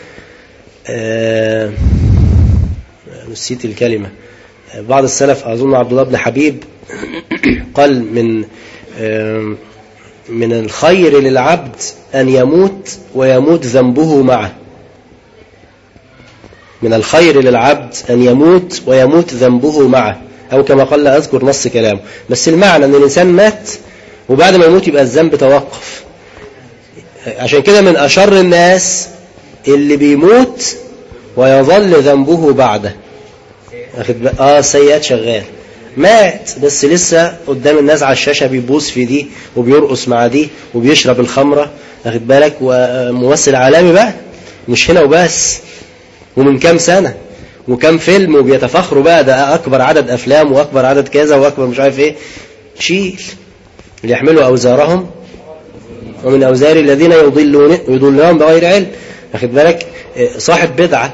نسيت الكلمة. بعض السلف أظن عبد الله بن حبيب قال من الخير للعبد أن يموت ويموت ذنبه معه. من الخير للعبد أن يموت ويموت ذنبه معه، أو كما قال لا أذكر نص كلامه، بس المعنى أن الإنسان مات وبعد ما يموت يبقى الذنب توقف. عشان كده من أشر الناس اللي بيموت ويظل ذنبه بعده. سيئات شغال، مات بس لسه قدام الناس على الشاشة بيبوس في دي وبيرقص مع دي وبيشرب الخمرة، واخد بالك، وممثل عالمي بقى مش هنا وبس، ومن كام سنة وكام فيلم وبيتفخروا بقى ده أكبر عدد أفلام وأكبر عدد كذا وأكبر مش عارف إيه. شيل ليحملوا أوزارهم ومن أوزار الذين يضلون بغير علم. واخد بالك، صاحب بدعة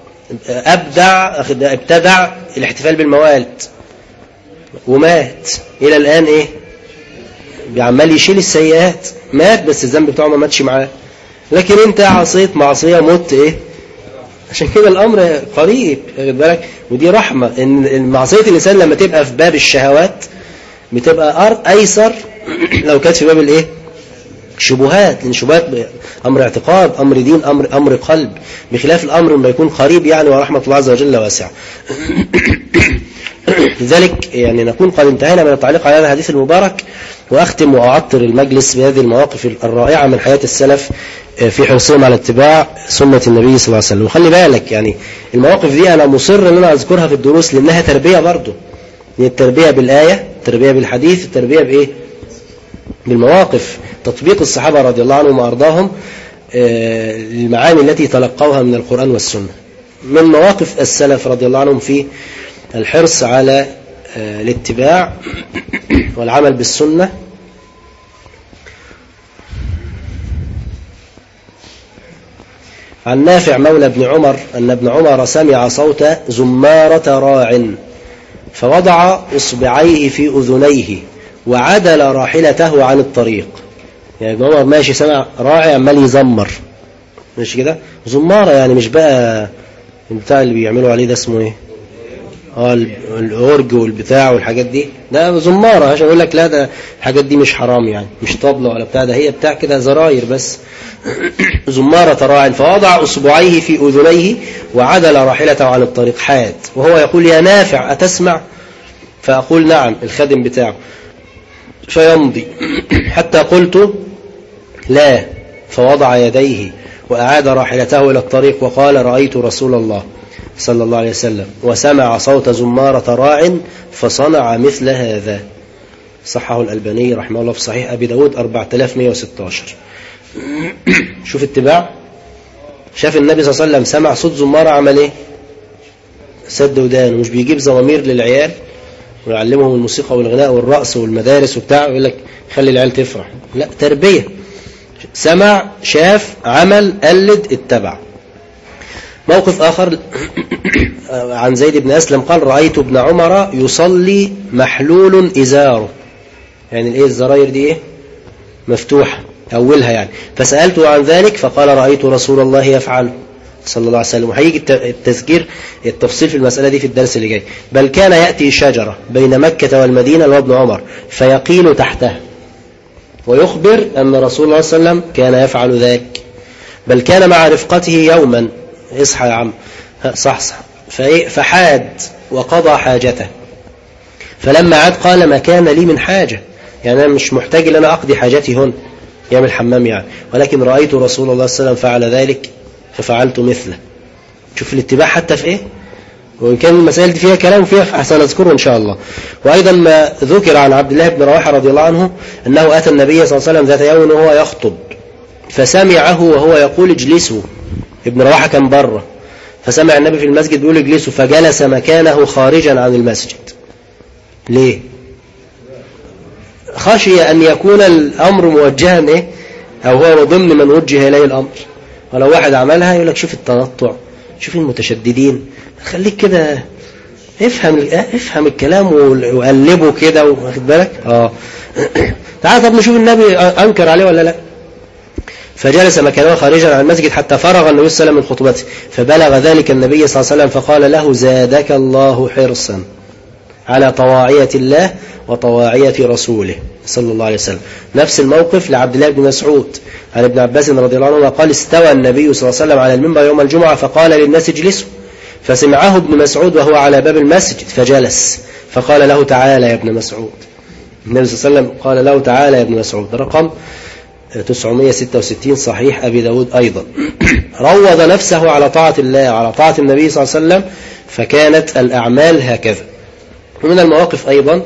ابتدع الاحتفال بالموالد ومات إلى الآن إيه؟ بيعمل يشيل السيئات، مات بس الذنب بتاعه ما ماتش معاه. لكن انت عصيت معصية مت إيه؟ عشان كده الأمر قريب. واخد بالك، ودي رحمة إن معصية الإنسان لما تبقى في باب الشهوات بتبقى أيسر لو كانت في باب الإيه؟ شبهات. لأن شبهات أمر اعتقاد، أمر دين، أمر قلب، بخلاف الأمر لما يكون قريب يعني، ورحمة الله عز وجل واسعة. لذلك يعني نكون قد انتهينا من التعليق على هذا الحديث المبارك، وأختم وأعطر المجلس بهذه المواقف الرائعة من حياة السلف في حرصهم على اتباع سنة النبي صلى الله عليه وسلم. وخلي بالك يعني المواقف دي أنا مصر أن أنا أذكرها في الدروس لأنها تربية برضو، يعني التربية بالآية، التربية بالحديث، التربية بإيه؟ بالمواقف، تطبيق الصحابة رضي الله عنهم وأرضاهم المعاني التي تلقوها من القرآن والسنة. من مواقف السلف رضي الله عنهم في الحرص على الاتباع والعمل بالسنة، عن نافع مولى ابن عمر أن ابن عمر سمع صوت زمارة راع فوضع إصبعيه في أذنيه وعدل راحلته عن الطريق. يعني ابن عمر ماشي سمع راعي عمال يزمر، مش كده؟ زمارة يعني مش بقى البتاع اللي بيعملوا عليه ده اسمه ايه؟ الأورج والبتاع والحاجات دي، ده زمارة عشان يقول لك لا ده الحاجات دي مش حرام يعني، مش طبلة ولا بتاع، ده هي بتاع كده زراير بس. زمارة راع فوضع أصبعيه في أذنيه وعدل راحلته عن الطريق حاد، وهو يقول يا نافع أتسمع؟ فأقول نعم، الخادم بتاعه، فيمضي حتى قلت لا، فوضع يديه وأعاد راحلته إلى الطريق وقال رأيت رسول الله صلى الله عليه وسلم وسمع صوت زمارة راع فصنع مثل هذا. صححه الألباني رحمه الله في صحيح أبي داود 4116. شوف اتباع، شاف النبي صلى الله عليه وسلم سمع صوت زمارة عمل ايه؟ سد ودان، مش بيجيب زوامير للعيال ويعلمهم الموسيقى والغناء والرقص والمدارس وبتاع ويقول لك خلي العيال تفرح، لا، تربية. سمع، شاف، عمل، قلد، اتبع. موقف آخر عن زيد بن أسلم قال رأيت ابن عمر يصلي محلول إزاره. يعني الايه الزراير دي ايه؟ مفتوحة أولها يعني. فسألته عن ذلك فقال رأيت رسول الله يفعل صلى الله عليه وسلم. وهيجي التذكير التفصيل في المسألة دي في الدرس اللي جاي. بل كان يأتي شجرة بين مكة والمدينة وابن عمر فيقيل تحتها ويخبر أن رسول الله صلى الله عليه وسلم كان يفعل ذلك. بل كان مع رفقته يوما، اصحى يا عم صح فحاد وقضى حاجته، فلما عاد قال ما كان لي من حاجة، يعني أنا مش محتاج أن أنا أقضي حاجتي هنا يعمل حمام يعني، ولكن رأيت رسول الله صلى الله عليه وسلم فعل ذلك ففعلت مثله. شوف الاتباع حتى في إيه، وإن كان المسائل دي فيها كلام فيها فأحسن أذكره إن شاء الله. وأيضا ما ذكر عن عبد الله بن رواحة رضي الله عنه أنه أتى النبي صلى الله عليه وسلم ذات يوم وهو يخطب فسمعه وهو يقول اجلسوا. ابن رواحة كان بره فسمع النبي في المسجد بيقول اجلسوا فجلس مكانه خارجا عن المسجد. ليه؟ خشي أن يكون الأمر موجها إيه؟ أو هو ضمن من وجه إليه الأمر. ولو واحد عملها يقول لك شوف التنطع، شوف المتشددين، خليك كده افهم الكلام وقلبه كده واخد بالك. تعال طب نشوف النبي أنكر عليه ولا لا. فجلس مكانه خارجا عن المسجد حتى فرغ النبي صلى الله عليه وسلم من خطبته، فبلغ ذلك النبي صلى الله عليه وسلم فقال له زادك الله حرصا على طواعية الله وطواعية رسوله صلى الله عليه وسلم. نفس الموقف لعبد الله بن مسعود عن ابن عباس رضي الله عنه قال استوى النبي صلى الله عليه وسلم على المنبر يوم الجمعة فقال للناس اجلسوا، فسمعه ابن مسعود وهو على باب المسجد فجلس فقال له تعالى يا ابن مسعود. النبي صلى الله عليه وسلم قال له تعالى يا ابن مسعود، رقم 966 صحيح أبي داود أيضا. روض نفسه على طاعة الله وعلى طاعة النبي صلى الله عليه وسلم فكانت الأعمال هكذا. ومن المواقف أيضا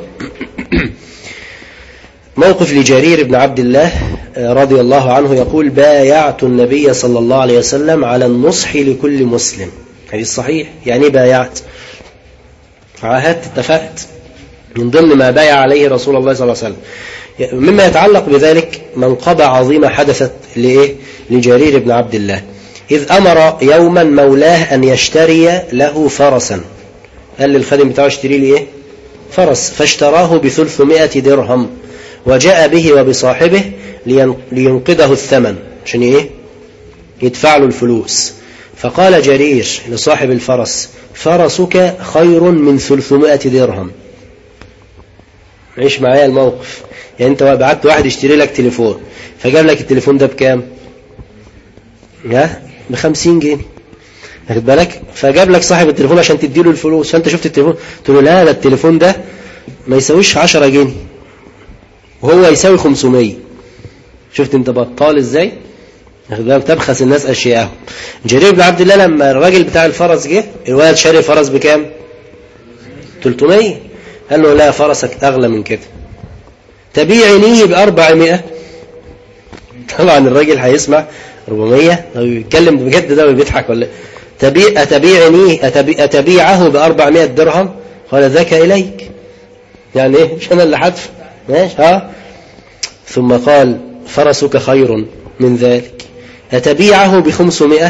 موقف لجرير بن عبد الله رضي الله عنه يقول بايعت النبي صلى الله عليه وسلم على النصح لكل مسلم. هذه الصحيح يعني بايعت، عاهدت، اتفقت، من ضمن ما بايع عليه رسول الله صلى الله عليه وسلم. مما يتعلق بذلك منقبة عظيمة حدثت لجرير بن عبد الله إذ أمر يوما مولاه أن يشتري له فرسا. قال للخادم بتاعه اشتري لي إيه؟ فرس، فاشتراه ب300 درهم وجاء به وبصاحبه لينقذه الثمن عشان إيه؟ يدفع له الفلوس. فقال جرير لصاحب الفرس فرسك خير من 300 درهم. عيش معايا الموقف، يعني انت بعت واحد يشتري لك تليفون فجاب لك التليفون ده بكام؟ ب50 جنيه واخد بالك، فجاب لك صاحب التليفون عشان تديله الفلوس، فانت شفت التليفون تقول له لا ده التليفون ده ما يساويش 10 جنيه وهو يساوي 500. شفت انت بطال ازاي؟ واخد بالك، تبخس الناس اشياءهم. جرير بن عبد الله لما الراجل بتاع الفرس جه الولد شاري الفرس بكام؟ 300. قال له لا فرسك اغلى من كده، تبيعني ب400. طبعا الراجل هيسمع 400 لو يتكلم بجد ده وبيضحك ولا أتبيعه ب400 درهم؟ قال ذاك إليك، يعني إيه مش أنا اللي حدف ماشي ثم قال فرسك خير من ذلك أتبيعه ب500؟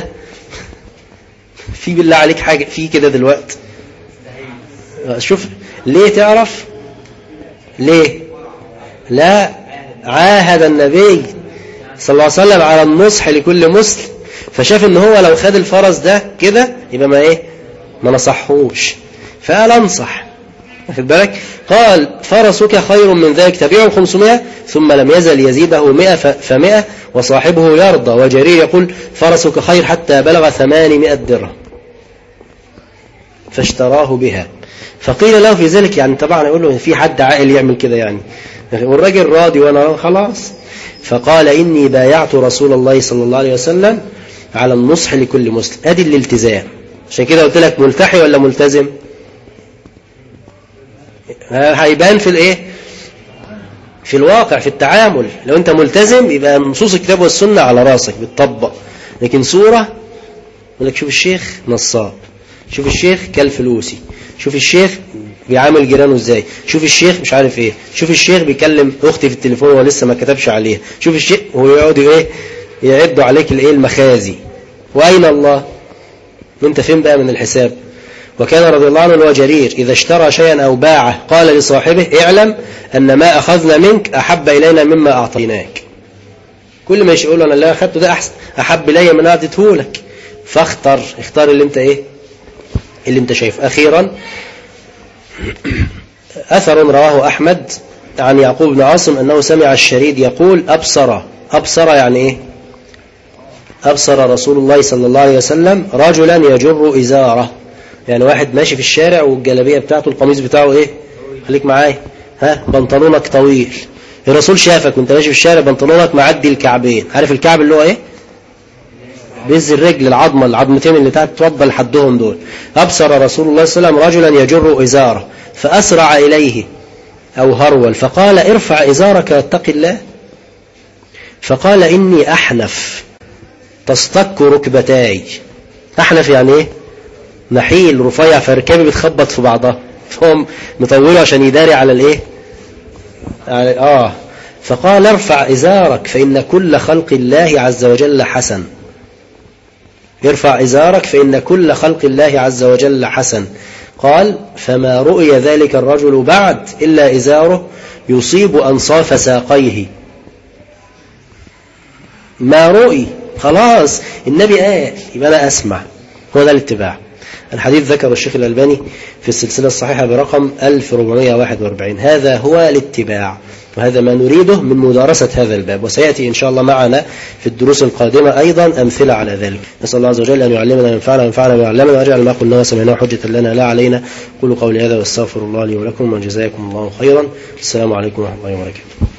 في بالله عليك حاجة في كده دلوقتي؟ شوف ليه، تعرف ليه؟ لا، عاهد النبي صلى الله عليه وسلم على النصح لكل مسلم، فشاف ان هو لو خد الفرس ده كده يبقى ما نصحوش، فقال انصح واخد بالك. قال فرسك خير من ذلك تبيعه 500 ثم لم يزل يزيده 100 ف100 وصاحبه يرضى. وجرير يقول فرسك خير حتى بلغ 800 درهم فاشتراه بها. فقيل له في ذلك، يعني طبعا يقول له في حد عاقل يعمل كده يعني، والراجل راضي وانا خلاص. فقال إني بايعت رسول الله صلى الله عليه وسلم على النصح لكل مسلم. ادي الالتزام. عشان كده قلت لك ملتحي ولا ملتزم؟ هيبان في الايه، في الواقع، في التعامل. لو انت ملتزم يبقى نصوص الكتاب والسنة على راسك بتطبق، لكن صورة يقول لك شوف الشيخ نصاب، شوف الشيخ كالفلوسي، شوف الشيخ بيعامل جيرانه ازاي، شوف الشيخ مش عارف ايه، شوف الشيخ بيكلم اختي في التليفون وهو لسه ما كتبش عليها، شوف الشيخ، ويقعد ايه يعدوا عليك الايه المخازي. واين الله؟ انت فين بقى من الحساب؟ وكان رضي الله عنه وجرير إذا اشترى شيئا أو باعه قال لصاحبه اعلم أن ما أخذنا منك أحب إلينا مما أعطيناك. كل ما يقول أنا اللي أخدته ده أحسن أحب إلي من أعطيته لك، فاختر اللي أنت إيه اللي أنت شايف. أخيرا أثر رواه أحمد عن يعقوب بن عاصم أنه سمع الشريد يقول أبصر يعني إيه؟ أبصر رسول الله صلى الله عليه وسلم رجلا يجر إزاره، يعني واحد ماشي في الشارع والجلابية بتاعته القميص بتاعه إيه؟ خليك معايا، بنطلونك طويل، الرسول شافك وانت ماشي في الشارع بنطلونك معدي الكعبين، عارف الكعب اللي هو إيه؟ بز الرجل، العظمتين اللي تحت توضى لحدهم دول. أبصر رسول الله صلى الله عليه وسلم رجلا يجر إزاره فأسرع إليه أو هرول فقال ارفع إزارك واتق الله، فقال إني أحنف تصطك ركبتاي. أحنف يعني إيه؟ نحيل رفيع، فركابي بتخبط في بعضها، فهم مطوله عشان يداري على الإيه؟ فقال ارفع إزارك فإن كل خلق الله عز وجل حسن. ارفع إزارك فإن كل خلق الله عز وجل حسن. قال فما رؤي ذلك الرجل بعد إلا إزاره يصيب أنصاف ساقيه. ما رؤي، خلاص النبي قال يبقى أنا أسمع، هو ده الاتباع. الحديث ذكر الشيخ الألباني في السلسلة الصحيحة برقم 1441. هذا هو الاتباع، وهذا ما نريده من مدارسة هذا الباب، وسيأتي إن شاء الله معنا في الدروس القادمة أيضا أمثلة على ذلك. نسأل الله عز وجل أن يعلمنا وينفعنا ويعلمنا ويجعل ما قلنا وسمعناه حجة لنا لا علينا. قولوا قولي هذا واستغفر الله لي ولكم وجزاكم الله خيرا. السلام عليكم ورحمة الله وبركاته.